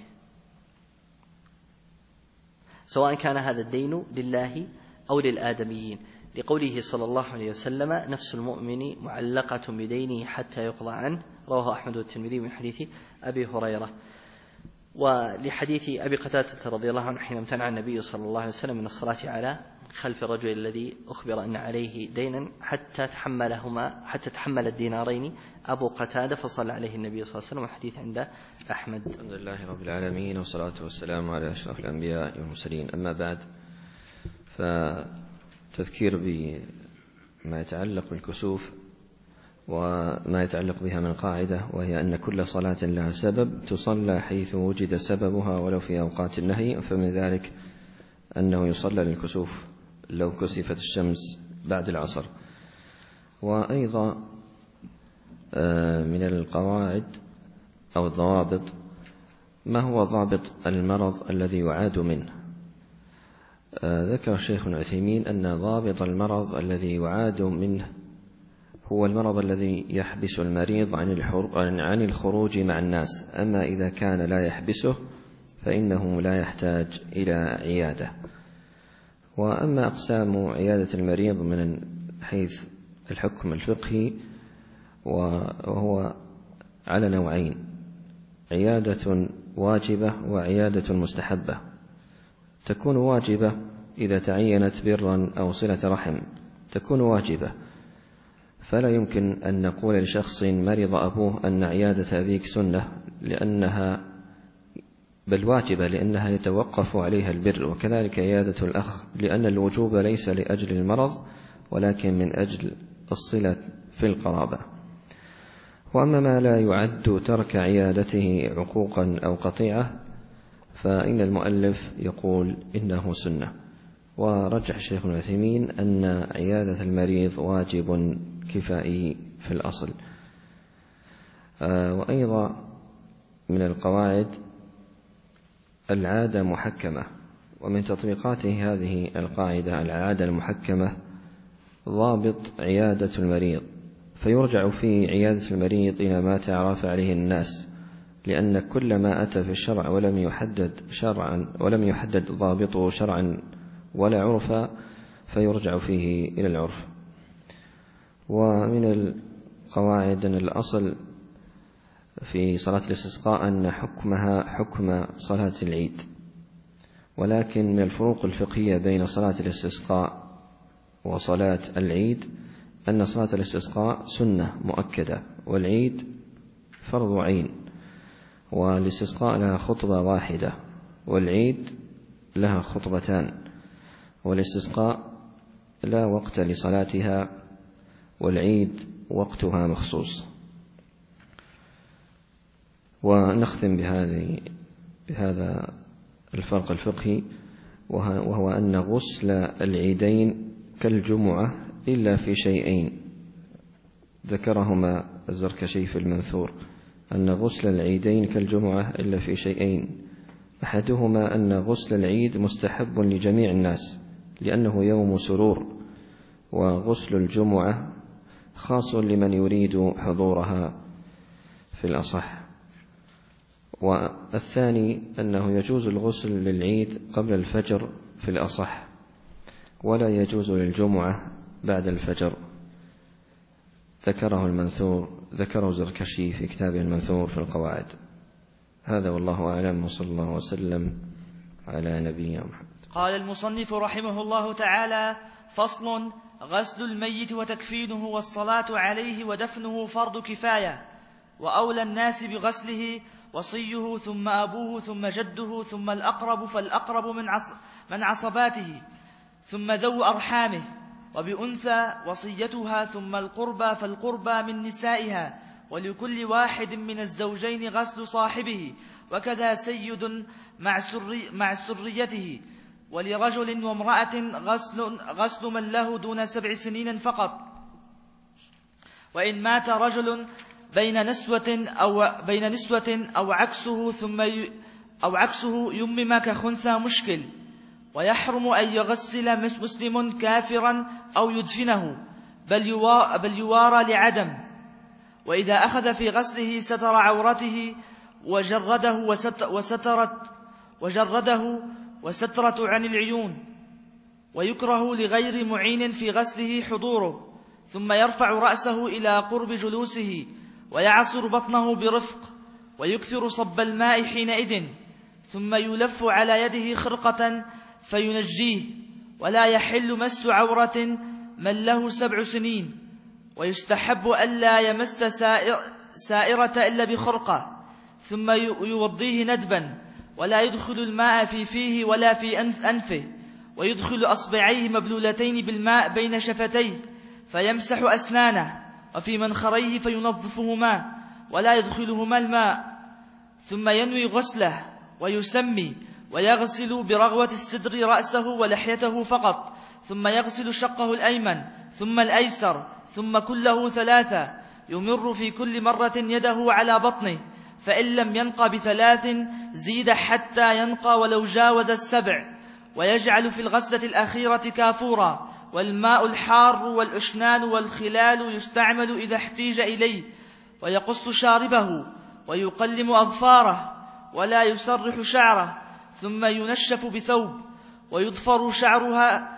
Speaker 1: سواء كان هذا الدين لله أو للآدميين، لقوله صلى الله عليه وسلم نفس المؤمن معلقة بدينه حتى يقضى عنه، رواه أحمد والترمذي من حديث أبي هريرة. ولحديث أبي قتادة رضي الله عنه حين امتنع النبي صلى الله عليه وسلم من الصلاة على خلف الرجل الذي أخبر أن عليه دينا حتى تحمل الدينارين أبو قتادة فصلى عليه النبي صلى الله عليه وسلم، حديث عند أحمد.
Speaker 3: الحمد لله رب العالمين، والصلاة والسلام على أشرف الأنبياء والمرسلين. أما بعد، فتذكير بما يتعلق بالكسوف وما يتعلق بها من قاعدة، وهي أن كل صلاة لها سبب تصلى حيث وجد سببها ولو في أوقات النهي، فمن ذلك أنه يصلى للكسوف لو كسفت الشمس بعد العصر. وأيضا من القواعد أو الضوابط ما هو ضابط المرض الذي يعاد منه. ذكر الشيخ ابن عثيمين أن ضابط المرض الذي يعاد منه هو المرض الذي يحبس المريض عن الخروج مع الناس، أما إذا كان لا يحبسه فإنه لا يحتاج إلى عيادة. وأما أقسام عيادة المريض من حيث الحكم الفقهي وهو على نوعين: عيادة واجبة وعيادة مستحبة. تكون واجبة إذا تعينت برا أو صلة رحم، تكون واجبة، فلا يمكن أن نقول لشخص مرض أبوه أن عيادة أبيك سنة، بل واجبة لأنها يتوقف عليها البر. وكذلك عيادة الأخ، لأن الوجوب ليس لأجل المرض ولكن من أجل الصلة في القرابة. وأما ما لا يعد ترك عيادته عقوقا أو قطيعة فإن المؤلف يقول إنه سنة. ورجح الشيخ ابن عثيمين أن عيادة المريض واجب كفائي في الأصل. وأيضا من القواعد العادة محكمة، ومن تطبيقات هذه القاعدة العادة المحكمة ضابط عيادة المريض، فيرجع في عيادة المريض إلى ما تعرف عليه الناس، لأن كل ما أتى في الشرع ولم يحدد ضابطه شرعا ولا عرفا فيرجع فيه إلى العرف. ومن القواعد أن الأصل في صلاة الاستسقاء أن حكمها حكم صلاة العيد، ولكن من الفروق الفقهية بين صلاة الاستسقاء وصلاة العيد أن صلاة الاستسقاء سنة مؤكدة، والعيد فرض عين، والاستسقاء لها خطبة واحدة والعيد لها خطبتان، والاستسقاء لا وقت لصلاتها والعيد وقتها مخصوص. ونختم بهذا الفرق الفقهي، وهو أن غسل العيدين كالجمعة إلا في شيئين ذكرهما الزركشي في المنثور، أن غسل العيدين كالجمعة إلا في شيئين: أحدهما أن غسل العيد مستحب لجميع الناس لأنه يوم سرور، وغسل الجمعة خاص لمن يريد حضورها في الأصح. والثاني أنه يجوز الغسل للعيد قبل الفجر في الأصح، ولا يجوز للجمعة بعد الفجر. ذكره زركشي في كتابه المنثور في القواعد. هذا والله أعلم، وصلى الله وسلم على نبينا محمد.
Speaker 2: قال المصنف رحمه الله تعالى: فصل: غسل الميت وتكفينه والصلاة عليه ودفنه فرض كفاية، وأولى الناس بغسله وصيه ثم أبوه ثم جده ثم الأقرب فالأقرب من عصباته، ثم ذو أرحامه، وبأنثى وصيتها، ثم القربى فالقربى من نسائها، ولكل واحد من الزوجين غسل صاحبه، وكذا سيد مع سريته، ولرجل وامرأة غسل من له دون 7 سنين فقط. وإن مات رجل بين نسوة أو عكسه يمم كخنثى مشكل. ويحرم أن يغسل مسلم كافرا أو يدفنه، بل يوارى لعدم. وإذا أخذ في غسله ستر عورته وسترة عن العيون. ويكره لغير معين في غسله حضوره، ثم يرفع رأسه إلى قرب جلوسه ويعصر بطنه برفق، ويكثر صب الماء حينئذ، ثم يلف على يده خرقة فينجيه. ولا يحل مس عورة من له 7 سنين. ويستحب ألا يمس سائرة إلا بخرقة، ثم يوضيه ندبا، ولا يدخل الماء في فيه ولا في أنفه. ويدخل أصبعيه مبلولتين بالماء بين شفتيه فيمسح أسنانه، وفي منخريه فينظفهما ولا يدخلهما الماء. ثم ينوي غسله ويسمي، ويغسل برغوة الصدر رأسه ولحيته فقط، ثم يغسل شقه الأيمن ثم الأيسر، ثم كله 3، يمر في كل مرة يده على بطنه، فإن لم ينق ب3 زيد حتى ينقى ولو جاوز 7. ويجعل في الغسلة الأخيرة كافورا، والماء الحار والأشنان والخلال يستعمل إذا احتيج إليه. ويقص شاربه ويقلم أظفاره ولا يسرح شعره، ثم ينشف بثوب، ويضفر شعرها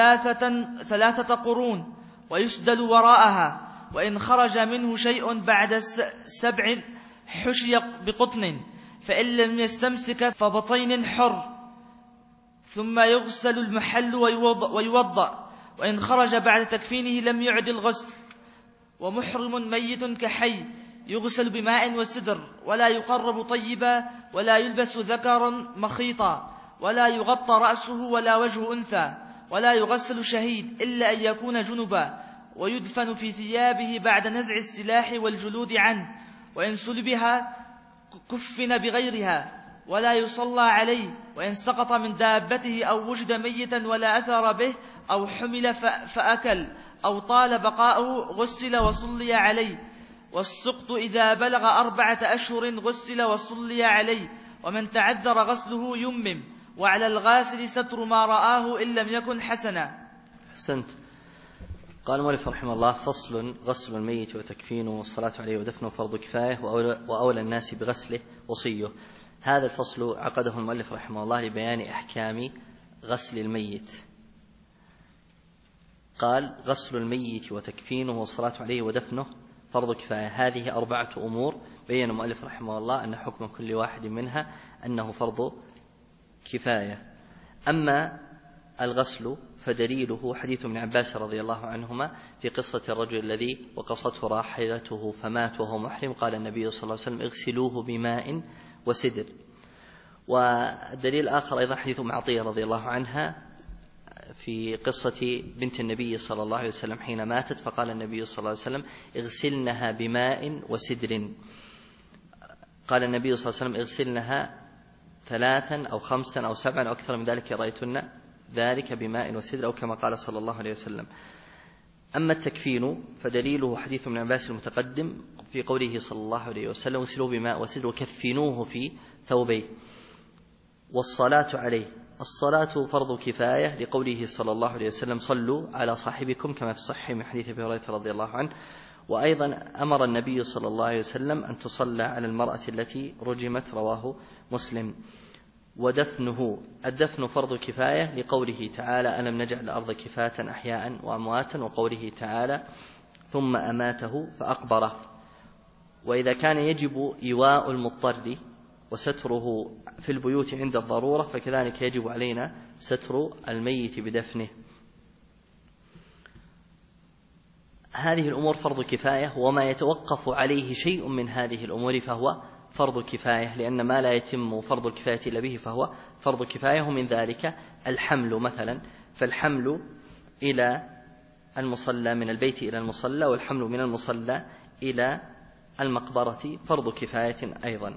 Speaker 2: 3 قرون، ويسدل وراءها. وإن خرج منه شيء بعد 7 حشي بقطن، فإن لم يستمسك فبطين حر، ثم يغسل المحل ويوضأ. وإن خرج بعد تكفينه لم يعد الغسل. ومحرم ميت كحي يغسل بماء وسدر، ولا يقرب طيبا، ولا يلبس ذكرا مخيطا، ولا يغطى رأسه ولا وجه أنثى، ولا يغسل شهيد إلا أن يكون جنبا، ويدفن في ثيابه بعد نزع السلاح والجلود عنه. وإن سلبها كفن بغيرها، ولا يصلى عليه. وإن سقط من دابته أو وجد ميتا ولا أثر به، أو حمل فأكل، أو طال بقاؤه غسل وصلي عليه. والسقط إذا بلغ 4 أشهر غسل وصلي عليه. ومن تعذر غسله يمم، وعلى الغاسل ستر ما رآه إن لم يكن حسنا.
Speaker 1: أحسنت. قال المؤلف رحمه الله: فصل: غسل الميت وتكفينه والصلاة عليه ودفنه فرض كفاية، وأولى الناس بغسله وصيه. هذا الفصل عقده المؤلف رحمه الله لبيان أحكام غسل الميت. قال: غسل الميت وتكفينه والصلاة عليه ودفنه فرض كفاية. هذه 4 أمور بين المؤلف رحمه الله أن حكم كل واحد منها أنه فرض كفاية. أما الغسل فدليله حديث ابن عباس رضي الله عنهما في قصة الرجل الذي وقصته راحلته فمات وهو محرم، قال النبي صلى الله عليه وسلم: اغسلوه بماء وسدر. والدليل الآخر أيضا حديث أم عطية رضي الله عنها في قصة بنت النبي صلى الله عليه وسلم حين ماتت، فقال النبي صلى الله عليه وسلم: اغسلنها بماء وسدر. قال النبي صلى الله عليه وسلم: اغسلنها 3 أو 5 أو 7 أو أكثر من ذلك رأيتن ذلك بماء وسدر، أو كما قال صلى الله عليه وسلم. أما التكفين فدليله حديث ابن عباس المتقدم في قوله صلى الله عليه وسلم: اغسلوه بماء وسدر وكفنوه في ثوبيه. والصلاة عليه: الصلاة فرض كفاية لقوله صلى الله عليه وسلم: صلوا على صاحبكم، كما في الصحيح من حديث أبي هريرة رضي الله عنه. وأيضا أمر النبي صلى الله عليه وسلم أن تصلى على المرأة التي رجمت، رواه مسلم. ودفنه: الدفن فرض كفاية لقوله تعالى: ألم نجعل الأرض كفاة أحياء وأمواتا، وقوله تعالى: ثم أماته فأقبره. وإذا كان يجب إيواء المضطر وستره في البيوت عند الضرورة، فكذلك يجب علينا ستر الميت بدفنه. هذه الأمور فرض كفاية، وما يتوقف عليه شيء من هذه الأمور فهو فرض كفاية، لأن ما لا يتم فرض الكفاية إلا به فهو فرض كفاية. ومن ذلك الحمل مثلا، فالحمل إلى المصلى من البيت إلى المصلى، والحمل من المصلى إلى المقبرة فرض كفاية أيضا.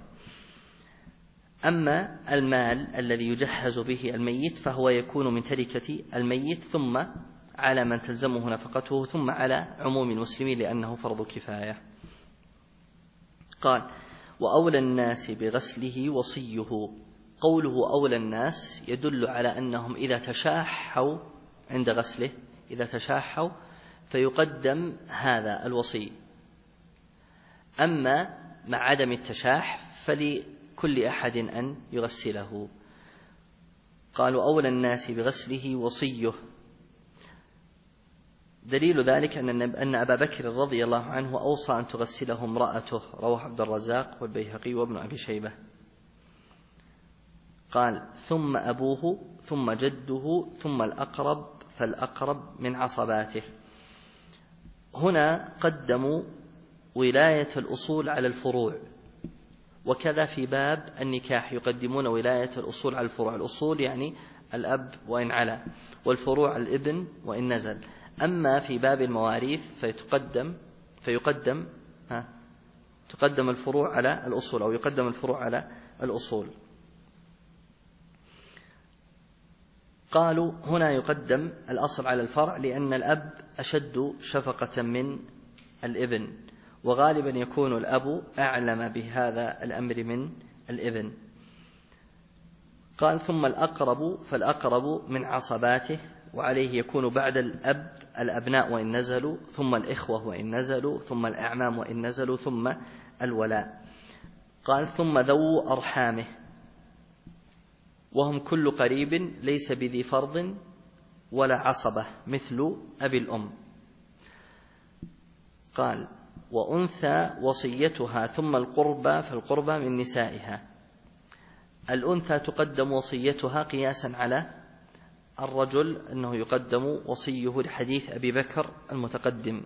Speaker 1: أما المال الذي يجهز به الميت فهو يكون من تركة الميت، ثم على من تلزمه نفقته، ثم على عموم المسلمين لأنه فرض كفاية. قال: وأولى الناس بغسله وصيه. قوله أولى الناس يدل على أنهم إذا تشاحوا عند غسله، إذا تشاحوا فيقدم هذا الوصي. أما مع عدم التشاح فلكل أحد أن يغسله. قالوا أولى الناس بغسله وصيه. دليل ذلك أن أبا بكر رضي الله عنه أوصى أن تغسله امرأته، رواه عبد الرزاق والبيهقي وابن أبي شيبة. قال: ثم أبوه ثم جده ثم الأقرب فالأقرب من عصباته. هنا قدموا ولاية الأصول على الفروع، وكذا في باب النكاح يقدمون ولاية الأصول على الفروع. الأصول يعني الأب وإن علا، والفروع الابن وإن نزل. أما في باب المواريث تقدم الفروع على الأصول، أو يقدم الفروع على الأصول. قالوا هنا يقدم الأصل على الفرع لأن الأب أشد شفقة من الابن، وغالبا يكون الأب أعلم بهذا الأمر من الابن. قال: ثم الأقرب فالأقرب من عصباته، وعليه يكون بعد الأب الأبناء وإن نزلوا، ثم الإخوة وإن نزلوا، ثم الأعمام وإن نزلوا، ثم الولاء. قال: ثم ذو أرحامه، وهم كل قريب ليس بذي فرض ولا عصبة مثل أبي الأم. قال: وأنثى وصيتها ثم القربى فالقربى من نسائها. الأنثى تقدم وصيتها قياسا على الرجل، أنه يقدم وصيه لحديث أبي بكر المتقدم.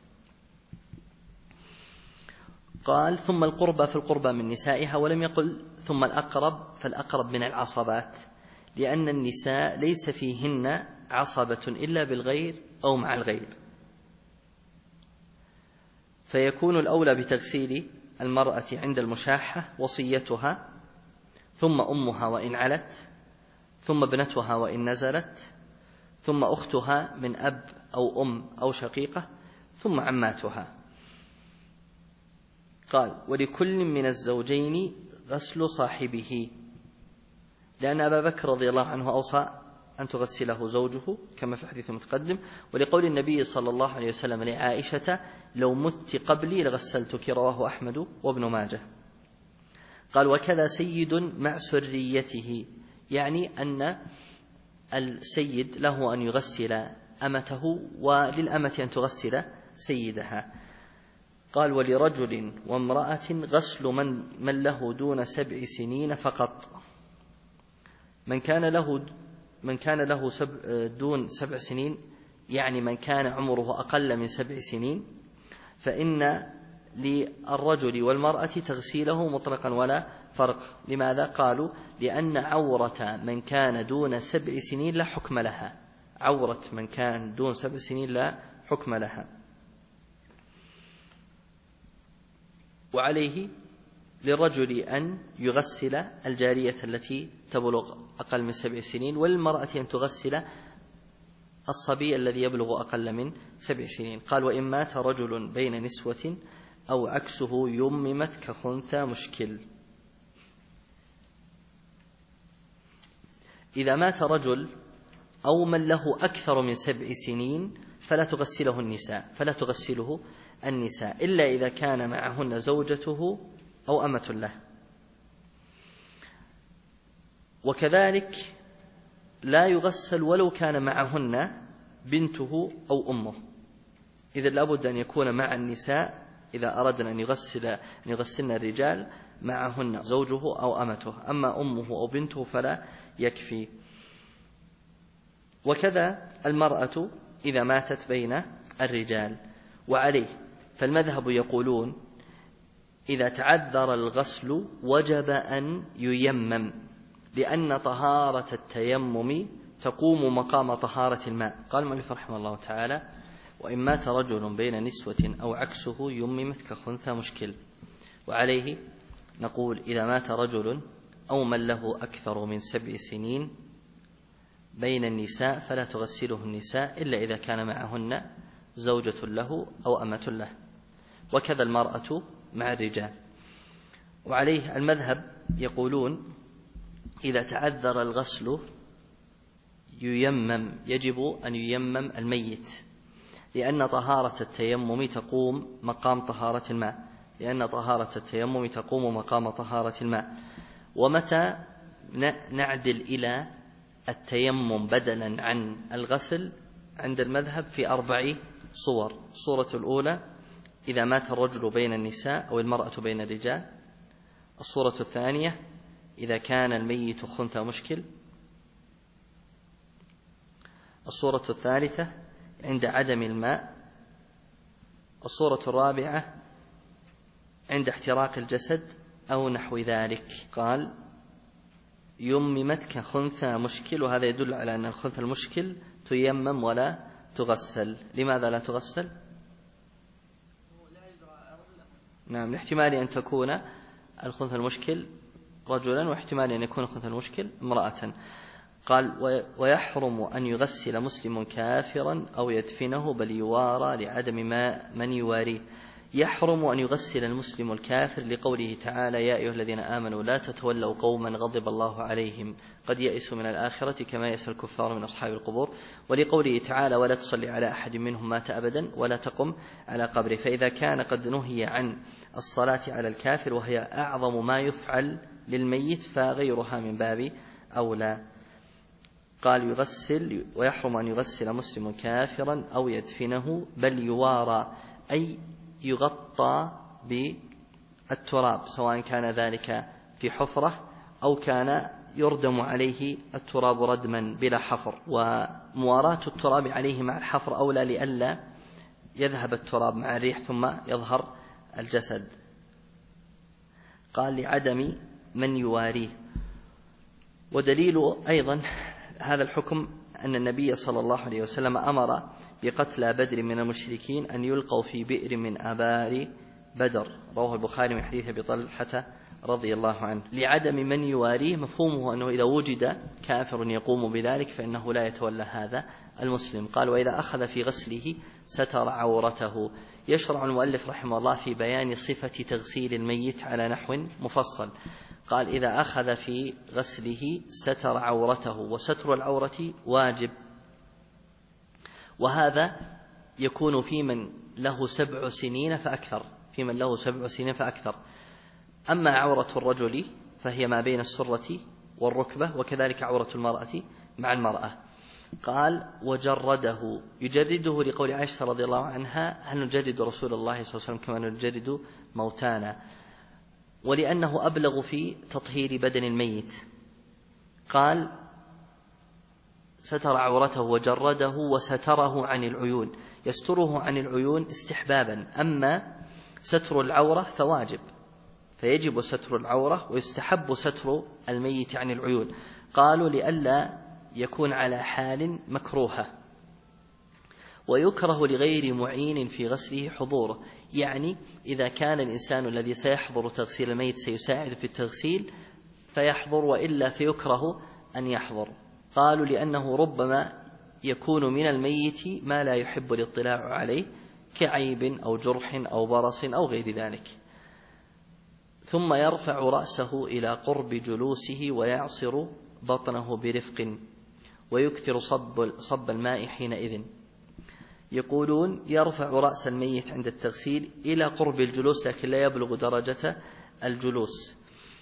Speaker 1: قال: ثم القربى فالقربى من نسائها، ولم يقل ثم الأقرب فالأقرب من العصبات، لأن النساء ليس فيهن عصبة إلا بالغير أو مع الغير، فيكون الأولى بتغسيل المرأة عند المشاحة وصيتها، ثم أمها وإن علت، ثم ابنتها وإن نزلت، ثم أختها من أب أو أم أو شقيقة، ثم عماتها. قال: ولكل من الزوجين غسل صاحبه، لأن أبا بكر رضي الله عنه أوصى أن تغسله زوجه كما في الحديث المتقدم، ولقول النبي صلى الله عليه وسلم لعائشة: لو مت قبلي لغسلتك، رواه أحمد وابن ماجه. قال: وكذا سيد مع سريته، يعني أن السيد له أن يغسل أمته، وللأمة أن تغسل سيدها. قال: ولرجل وامرأة غسل من له دون 7 سنين فقط. من كان له دون 7 سنين، يعني من كان عمره أقل من 7 سنين، فإن للرجل والمرأة تغسيله مطلقا ولا فرق. لماذا؟ قالوا: لأن عورة من كان دون 7 سنين لا حكم لها، عورة من كان دون 7 سنين لا حكم لها. وعليه للرجل أن يغسل الجارية التي تبلغ أقل من 7 سنين، وللمرأة أن تغسل الصبي الذي يبلغ أقل من 7 سنين. قال: وإن مات رجل بين نسوة أو عكسه يممت كخنثى مشكل. إذا مات رجل أو من له أكثر من 7 سنين فلا تغسله النساء إلا إذا كان معهن زوجته أو أمة له. وكذلك لا يغسل ولو كان معهن بنته أو أمه، إذا لابد أن يكون مع النساء إذا أردنا أن يغسلن الرجال معهن زوجه أو أمته، أما أمه أو بنته فلا يكفي. وكذا المرأة إذا ماتت بين الرجال. وعليه فالمذهب يقولون إذا تعذر الغسل وجب أن ييمم، لأن طهارة التيمم تقوم مقام طهارة الماء. قال المؤلف رحمه الله تعالى: وإن مات رجل بين نسوة أو عكسه يممت كخنثى مشكل. وعليه نقول: إذا مات رجل أو من له أكثر من 7 سنين بين النساء فلا تغسله النساء إلا إذا كان معهن زوجة له أو أمة له، وكذا المرأة مع الرجال. وعليه المذهب يقولون: إذا تعذر الغسل ييمم، يجب أن ييمم الميت، لأن طهارة التيمم تقوم مقام طهارة الماء، لأن طهارة التيمم تقوم مقام طهارة الماء. ومتى نعدل إلى التيمم بدلا عن الغسل عند المذهب في 4 صور. الصورة الأولى: إذا مات الرجل بين النساء أو المرأة بين الرجال. الصورة الثانية: إذا كان الميت خنثى مشكل. الصورة الثالثة: عند عدم الماء. الصورة الرابعة: عند احتراق الجسد أو نحو ذلك. قال: يممت كخنثى مشكل، وهذا يدل على أن الخنثى المشكل تيمم ولا تغسل. لماذا لا تغسل؟ نعم، لاحتمال أن تكون الخنثى المشكل رجلا، واحتمال أن يكون الخنثى المشكل امرأة. قال: ويحرم أن يغسل مسلم كافرا أو يدفنه بل يوارى لعدم ما من يواريه. يحرم أن يغسل المسلم الكافر لقوله تعالى: يا أيها الذين آمنوا لا تتولوا قوما غضب الله عليهم قد يئسوا من الآخرة كما يئس الكفار من أصحاب القبور، ولقوله تعالى: ولا تصلي على أحد منهم مات أبدا ولا تقم على قبره. فإذا كان قد نهي عن الصلاة على الكافر وهي أعظم ما يفعل للميت فغيرها من باب أولى. قال: يغسل ويحرم أن يغسل مسلم كافرا أو يدفنه بل يوارى، أي يغطى بالتراب، سواء كان ذلك في حفرة أو كان يردم عليه التراب ردما بلا حفر. ومواراة التراب عليه مع الحفر أولى لئلا يذهب التراب مع الريح ثم يظهر الجسد. قال: لعدم من يواريه. ودليل أيضا هذا الحكم أن النبي صلى الله عليه وسلم أمر بقتلى بدر من المشركين أن يلقوا في بئر من آبار بدر، رواه البخاري من حديث أبي طلحة رضي الله عنه. لعدم من يواريه مفهومه أنه إذا وجد كافر يقوم بذلك فإنه لا يتولى هذا المسلم. قال: وإذا أخذ في غسله ستر عورته. يشرع المؤلف رحمه الله في بيان صفة تغسيل الميت على نحو مفصل. قال: إذا أخذ في غسله ستر عورته، وستر العورة واجب، وهذا يكون في من له 7 سنين فأكثر، في من له 7 سنين فأكثر. أما عورة الرجل فهي ما بين السرة والركبة، وكذلك عورة المرأة مع المرأة. قال: وجرده، يجرده لقول عائشة رضي الله عنها: هل نجرد رسول الله صلى الله عليه وسلم كما نجرد موتانا؟ ولأنه أبلغ في تطهير بدن الميت. قال: ستر عورته وجرده وستره عن العيون. يستره عن العيون استحبابا، أما ستر العورة فواجب، فيجب ستر العورة ويستحب ستر الميت عن العيون. قالوا: لئلا يكون على حال مكروهة. ويكره لغير معين في غسله حضوره، يعني إذا كان الإنسان الذي سيحضر تغسيل الميت سيساعد في التغسيل فيحضر، وإلا فيكره أن يحضر. قالوا: لأنه ربما يكون من الميت ما لا يحب الاطلاع عليه كعيب أو جرح أو برص أو غير ذلك. ثم يرفع رأسه إلى قرب جلوسه ويعصر بطنه برفق ويكثر صب الماء حينئذ. يقولون: يرفع رأس الميت عند التغسيل إلى قرب الجلوس لكن لا يبلغ درجة الجلوس،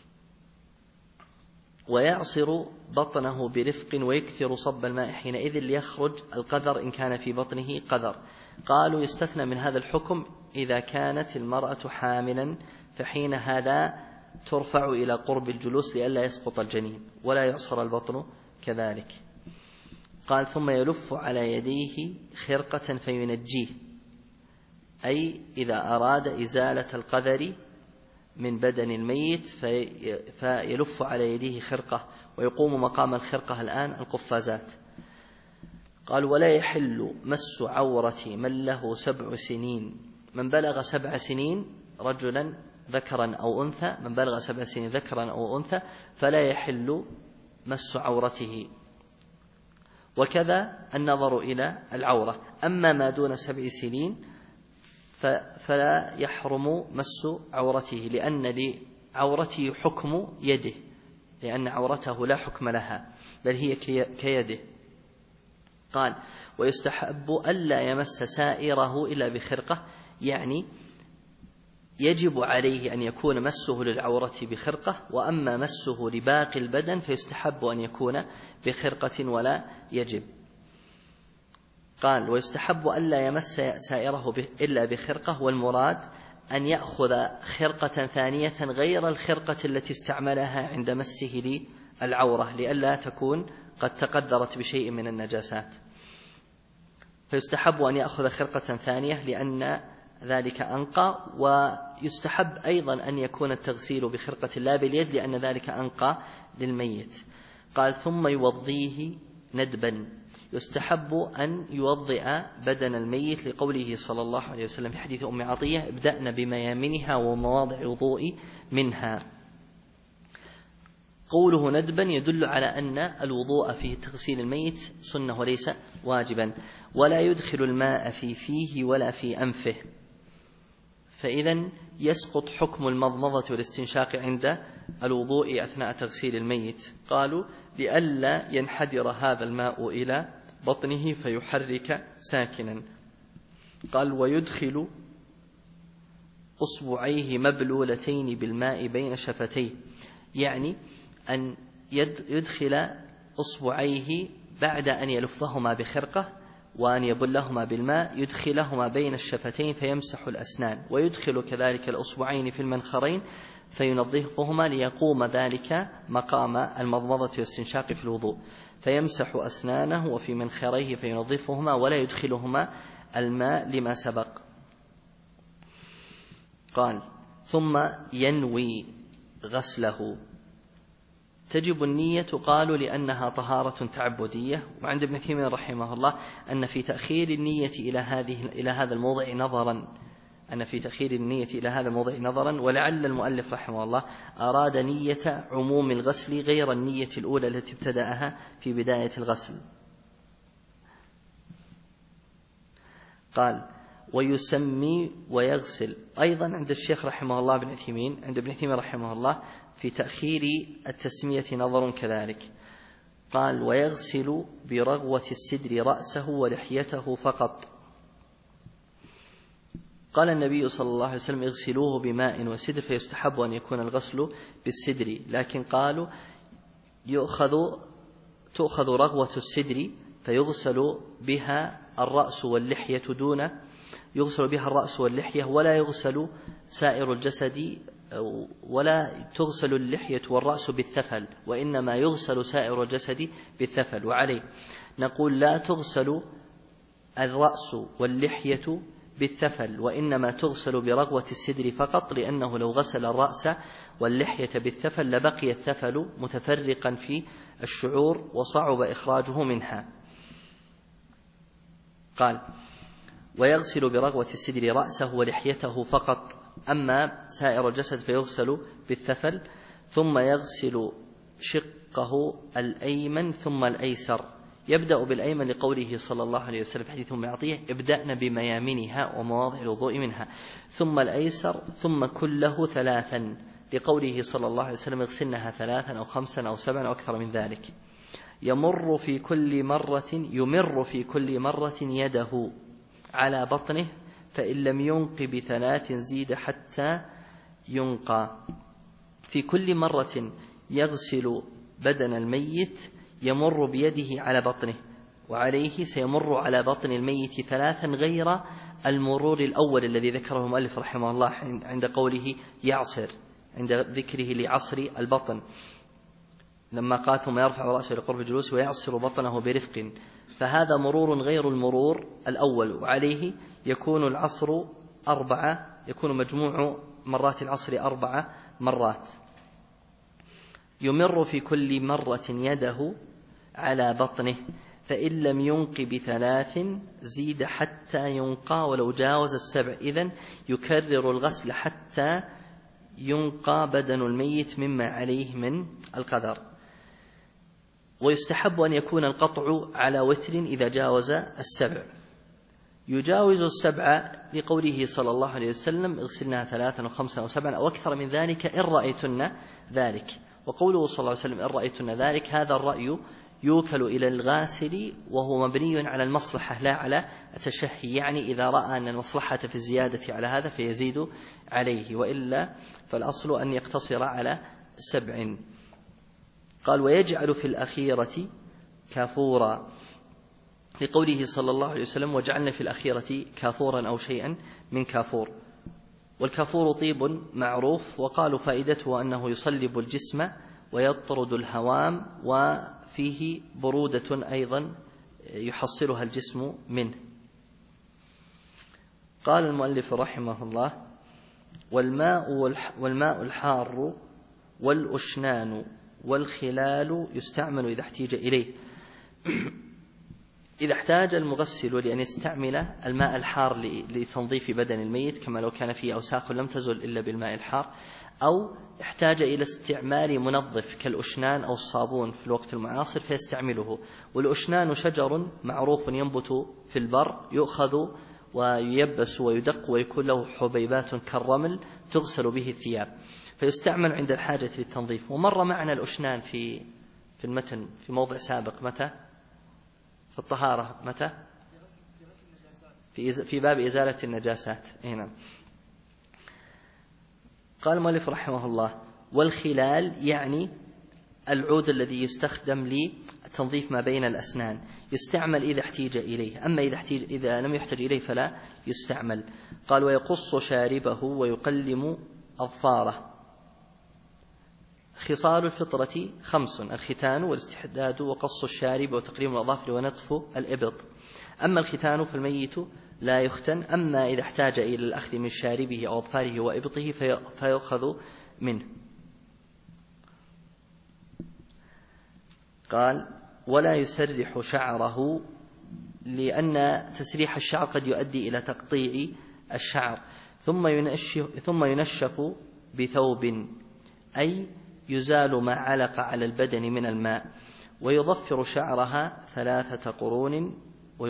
Speaker 1: ويعصر بطنه برفق ويكثر صب الماء حينئذ ليخرج القذر إن كان في بطنه قذر. قالوا: يستثنى من هذا الحكم إذا كانت المرأة حاملا، فحين هذا ترفع إلى قرب الجلوس لئلا يسقط الجنين، ولا يعصر البطن كذلك. قال: ثم يلف على يديه خرقة فينجيه، أي إذا أراد إزالة القذر من بدن الميت فيلف على يديه خرقة ويقوم مقام الخرقة الآن القفازات. قال: ولا يحل مس عورة من له 7 سنين، من بلغ 7 سنين رجلا ذكرا أو أنثى، من بلغ 7 سنين ذكرا أو أنثى فلا يحل مس عورته، وكذا النظر إلى العورة. أما ما دون 7 سنين فلا يحرم مس عورته، لأن لعورته حكم يده، لأن عورته لا حكم لها بل هي كيده. قال: ويستحب ألا يمس سائره إلا بخرقة، يعني يجب عليه أن يكون مسه للعورة بخرقة، وأما مسه لباقي البدن فيستحب أن يكون بخرقة ولا يجب. قال: ويستحب ألا يمس سائره إلا بخرقة، والمراد أن يأخذ خرقة ثانية غير الخرقة التي استعملها عند مسه للعورة لئلا تكون قد تقدرت بشيء من النجاسات، فيستحب أن يأخذ خرقة ثانية لأن ذلك أنقى. ويستحب أيضا أن يكون التغسيل بخرقة لا باليد لأن ذلك أنقى للميت. قال: ثم يوضيه ندبا، يستحب أن يوضئ بدن الميت لقوله صلى الله عليه وسلم في حديث أم عطية: ابدأن بميامنها ومواضع وضوء منها. قوله ندبا يدل على أن الوضوء في تغسيل الميت سنة وليس واجبا، ولا يدخل الماء في فيه ولا في أنفه، فإذن يسقط حكم المضمضة والاستنشاق عند الوضوء أثناء تغسيل الميت. قالوا: لئلا ينحدر هذا الماء إلى بطنه فيحرك ساكنا. قال: ويدخل أصبعيه مبلولتين بالماء بين شفتيه، يعني أن يدخل أصبعيه بعد أن يلفهما بخرقة وأن يبلهما بالماء، يدخلهما بين الشفتين فيمسح الأسنان، ويدخل كذلك الأصبعين في المنخرين فينظفهما ليقوم ذلك مقام المضمضة والاستنشاق في الوضوء، فيمسح أسنانه وفي منخريه فينظفهما ولا يدخلهما الماء لما سبق. قال: ثم ينوي غسله. تجب النية، قالوا لأنها طهارة تعبدية. وعند ابن تيمية رحمه الله أن في تأخير النية إلى هذا الموضع نظرا، ولعل المؤلف رحمه الله أراد نية عموم الغسل غير النية الأولى التي ابتدأها في بداية الغسل. قال: ويسمي ويغسل. أيضا عند الشيخ رحمه الله ابن تيمية، عند ابن تيمية رحمه الله في تأخير التسمية نظر كذلك. قال: ويغسل برغوة السدر رأسه ولحيته فقط. قال النبي صلى الله عليه وسلم: اغسلوه بماء وسدر، فيستحب أن يكون الغسل بالسدر، لكن قالوا تؤخذ رغوة السدر فيغسل بها الرأس واللحية ولا يغسل سائر الجسد، ولا تغسل اللحية والرأس بالثفل، وإنما يغسل سائر الجسد بالثفل. وعليه نقول: لا تغسل الرأس واللحية بالثفل، وإنما تغسل برغوة السدر فقط، لأنه لو غسل الرأس واللحية بالثفل لبقي الثفل متفرقا في الشعور وصعب إخراجه منها. قال: ويغسل برغوة السدر رأسه ولحيته فقط، أما سائر الجسد فيغسل بالثفل. ثم يغسل شقه الأيمن ثم الأيسر، يبدأ بالأيمن لقوله صلى الله عليه وسلم في حديث أم عطية: ابدأن بميامنها ومواضع الوضوء منها، ثم الأيسر، ثم كله 3 لقوله صلى الله عليه وسلم: اغسلنها 3 أو 5 أو 7 أو أكثر من ذلك. يمر في كل مرة يده على بطنه، فإن لم ينق ب3 زيد حتى ينقى. في كل مرة يغسل بدن الميت يمر بيده على بطنه، وعليه سيمر على بطن الميت 3 غير المرور الأول الذي ذكره المؤلف رحمه الله عند قوله يعصر، عند ذكره لعصر البطن لما قال: ثم يرفع رأسه لقرب الجلوس ويعصر بطنه برفق، فهذا مرور غير المرور الأول. وعليه يكون العصر 4، يكون مرات العصر 4 مرات، يمر في كل مرة يده على بطنه، فإن لم ينق ب3 زيد حتى ينقى ولو جاوز 7. إذن يكرر الغسل حتى ينقى بدن الميت مما عليه من القدر. ويستحب أن يكون القطع على وتر إذا جاوز 7. يجاوز 7 لقوله صلى الله عليه وسلم اغسلنها 3 و5 و7 أو أكثر من ذلك إن رأيتن ذلك. وقوله صلى الله عليه وسلم إن رأيتن ذلك، هذا الرأي يوكل إلى الغاسل وهو مبني على المصلحة لا على التشهي، يعني إذا رأى أن المصلحة في الزيادة على هذا فيزيد عليه، وإلا فالأصل أن يقتصر على 7. قال ويجعل في الأخيرة كافورا، لقوله صلى الله عليه وسلم وجعلنا في الأخيرة كافورا أو شيئا من كافور. والكافور طيب معروف، وقالوا فائدته أنه يصلب الجسم ويطرد الهوام، وفيه برودة أيضا يحصلها الجسم منه. قال المؤلف رحمه الله والماء الحار والأشنان والخلال يستعمل إذا احتاج إليه. إذا احتاج المغسل لأن يستعمل الماء الحار لتنظيف بدن الميت كما لو كان فيه أوساخ لم تزل إلا بالماء الحار، أو احتاج إلى استعمال منظف كالأشنان أو الصابون في الوقت المعاصر فيستعمله. والأشنان شجر معروف ينبت في البر، يؤخذ وييبس ويدق ويكون له حبيبات كالرمل تغسل به الثياب، فيستعمل عند الحاجة للتنظيف. ومر معنا الأشنان في المتن في موضع سابق، متى؟ في الطهارة، متى؟ في باب إزالة النجاسات. هنا قال المؤلف رحمه الله والخلال يعني العود الذي يستخدم لتنظيف ما بين الأسنان، يستعمل إذا احتاج إليه، أما إذا لم يحتاج إليه فلا يستعمل. قال ويقص شاربه ويقلم أظفاره. خصال الفطرة 5: الختان والاستحداد وقص الشارب وتقليم الأظافر ونتف الإبط. أما الختان فالميت لا يختن، أما إذا احتاج إلى الأخذ من شاربه أو أظفاره وإبطه فيأخذ منه. قال ولا يسرح شعره، لأن تسريح الشعر قد يؤدي إلى تقطيع الشعر. ثم ينشف بثوب، أي يزال ما علق على البدن من الماء، ويضفر شعرها 3 قرون،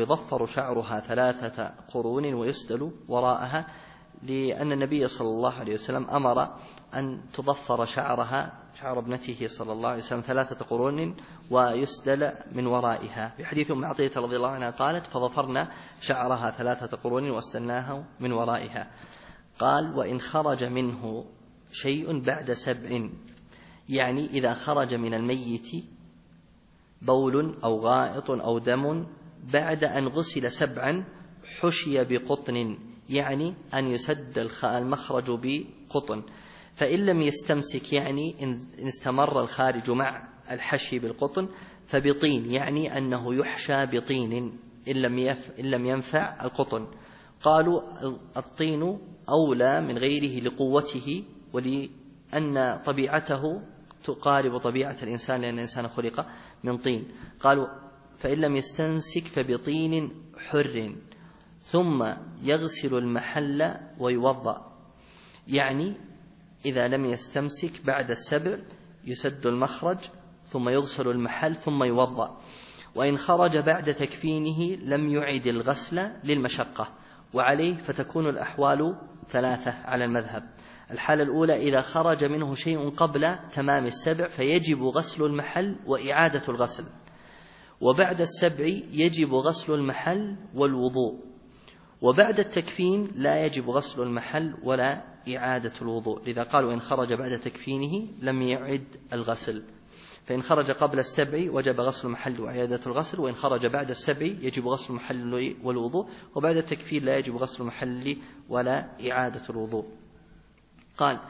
Speaker 1: ويسدل وراءها، لأن النبي صلى الله عليه وسلم أمر أن تضفر شعر ابنته صلى الله عليه وسلم 3 قرون ويسدل من ورائها. في حديث أم عطية رضي الله عنها قالت فضفرنا شعرها 3 قرون واسدلناه من ورائها. قال وإن خرج منه شيء بعد 7، يعني إذا خرج من الميت بول أو غائط أو دم بعد أن غسل 7 حشي بقطن، يعني أن يسد المخرج بقطن. فإن لم يستمسك، يعني إن استمر الخارج مع الحشي بالقطن، فبطين، يعني أنه يحشى بطين إن لم ينفع القطن. قالوا الطين أولى من غيره لقوته ولأن طبيعته تقارب طبيعة الإنسان، لأن الإنسان خلق من طين. قالوا فإن لم يستمسك فبطين حر، ثم يغسل المحل ويوضأ، يعني إذا لم يستمسك بعد 7 يسد المخرج ثم يغسل المحل ثم يوضأ. وإن خرج بعد تكفينه لم يعد الغسل للمشقة، وعليه فتكون الأحوال 3 على المذهب. الحالة الأولى إذا خرج منه شيء قبل تمام 7 فيجب غسل المحل وإعادة الغسل، وبعد 7 يجب غسل المحل والوضوء، وبعد التكفين لا يجب غسل المحل ولا إعادة الوضوء، لذا قالوا إن خرج بعد تكفينه لم يعد الغسل. فإن خرج قبل 7 وجب غسل المحل وإعادة الغسل، وإن خرج بعد 7 يجب غسل المحل والوضوء، وبعد التكفين لا يجب غسل المحل ولا إعادة الوضوء. قال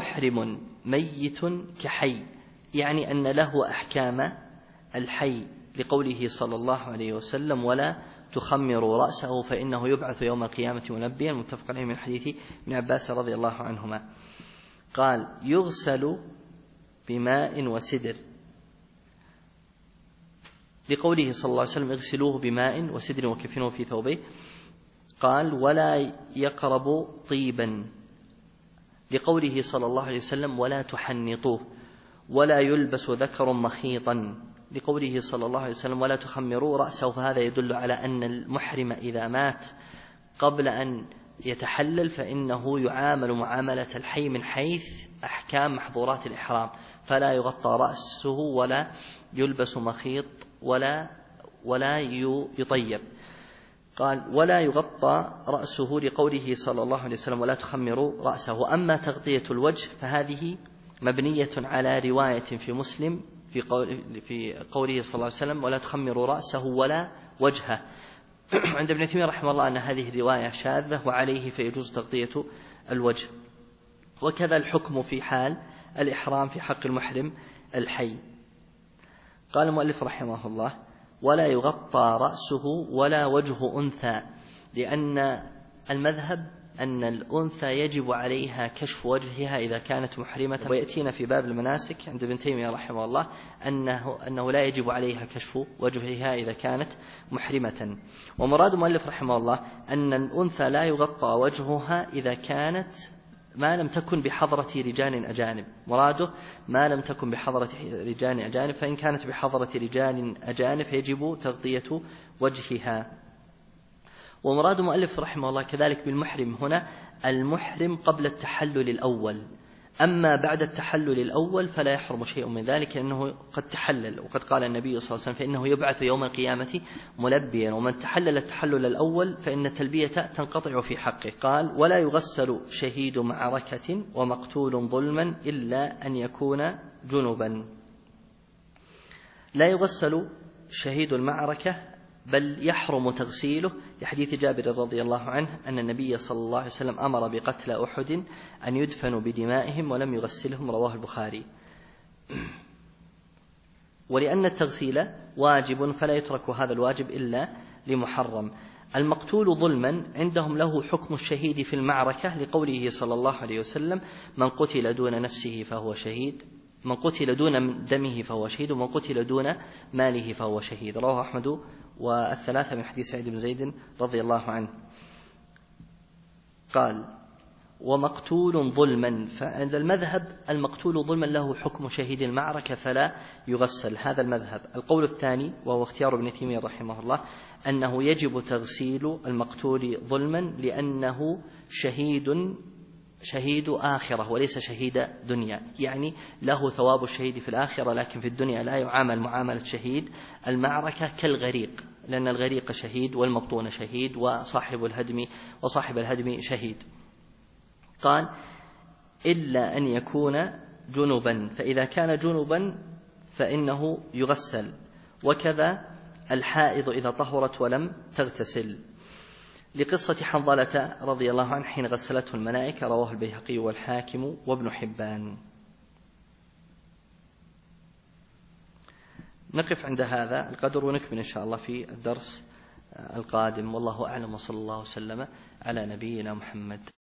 Speaker 1: ومحرم ميت كحي، يعني أن له أحكام الحي لقوله صلى الله عليه وسلم ولا تخمروا رأسه فإنه يبعث يوم القيامة ملبيا، متفق عليه من حديث ابن عباس رضي الله عنهما. قال يغسل بماء وسدر لقوله صلى الله عليه وسلم اغسلوه بماء وسدر وكفنوه في ثوبيه. قال ولا يقرب طيبا لقوله صلى الله عليه وسلم ولا تحنطوه. ولا يلبس ذكر مخيطا لقوله صلى الله عليه وسلم ولا تخمروا رأسه، فهذا يدل على أن المحرم إذا مات قبل أن يتحلل فإنه يعامل معاملة الحي من حيث أحكام محظورات الإحرام، فلا يغطى رأسه ولا يلبس مخيط ولا يطيب. قال ولا يغطى رأسه لقوله صلى الله عليه وسلم ولا تخمروا رأسه. أما تغطية الوجه فهذه مبنية على رواية في مسلم في قوله صلى الله عليه وسلم ولا تخمروا رأسه ولا وجهه. عند ابن تيمية رحمه الله أن هذه الرواية شاذة وعليه فيجوز تغطية الوجه. وكذا الحكم في حال الإحرام في حق المحرم الحي. قال المؤلف رحمه الله ولا يغطى رأسه ولا وجه أنثى، لأن المذهب أن الأنثى يجب عليها كشف وجهها إذا كانت محرمة، ويأتينا في باب المناسك عند ابن تيمية رحمه الله أنه لا يجب عليها كشف وجهها إذا كانت محرمة. ومراد المؤلف رحمه الله أن الأنثى لا يغطى وجهها إذا كانت ما لم تكن بحضرة رجال أجانب، مراده ما لم تكن بحضرة رجال أجانب، فإن كانت بحضرة رجال أجانب فيجب تغطية وجهها. ومراد المؤلف رحمه الله كذلك بالمحرم هنا المحرم قبل التحلل الأول، أما بعد التحلل الأول فلا يحرم شيء من ذلك لأنه قد تحلل، وقد قال النبي صلى الله عليه وسلم فإنه يبعث يوم القيامة ملبيا، ومن تحلل التحلل الأول فإن التلبية تنقطع في حقه. قال ولا يغسل شهيد معركة ومقتول ظلما إلا أن يكون جنبا. لا يغسل شهيد المعركة بل يحرم تغسيله لحديث جابر رضي الله عنه أن النبي صلى الله عليه وسلم أمر بقتل أحد أن يدفنوا بدمائهم ولم يغسلهم، رواه البخاري. ولأن التغسيل واجب فلا يترك هذا الواجب إلا لمحرم. المقتول ظلما عندهم له حكم الشهيد في المعركة لقوله صلى الله عليه وسلم من قتل دون نفسه فهو شهيد، من قتل دون دمه فهو شهيد، ومن قتل دون ماله فهو شهيد، رواه أحمد والثلاثة من حديث سعيد بن زيد رضي الله عنه. قال ومقتول ظلما، فعند المذهب المقتول ظلما له حكم شهيد المعركة فلا يغسل، هذا المذهب. القول الثاني وهو اختيار ابن تيمية رحمه الله أنه يجب تغسيل المقتول ظلما لأنه شهيد آخرة وليس شهيد دنيا، يعني له ثواب الشهيد في الآخرة، لكن في الدنيا لا يعامل معاملة شهيد المعركة كالغريق، لأن الغريق شهيد والمبطون شهيد وصاحب الهدم شهيد. قال إلا أن يكون جنبا، فإذا كان جنبا فإنه يغسل، وكذا الحائض إذا طهرت ولم تغتسل، لقصة حنظلة رضي الله عنه حين غسلته الملائكة، رواه البيهقي والحاكم وابن حبان. نقف عند هذا القدر ونكمل إن شاء الله في الدرس القادم، والله أعلم، وصلى الله وسلم على نبينا محمد.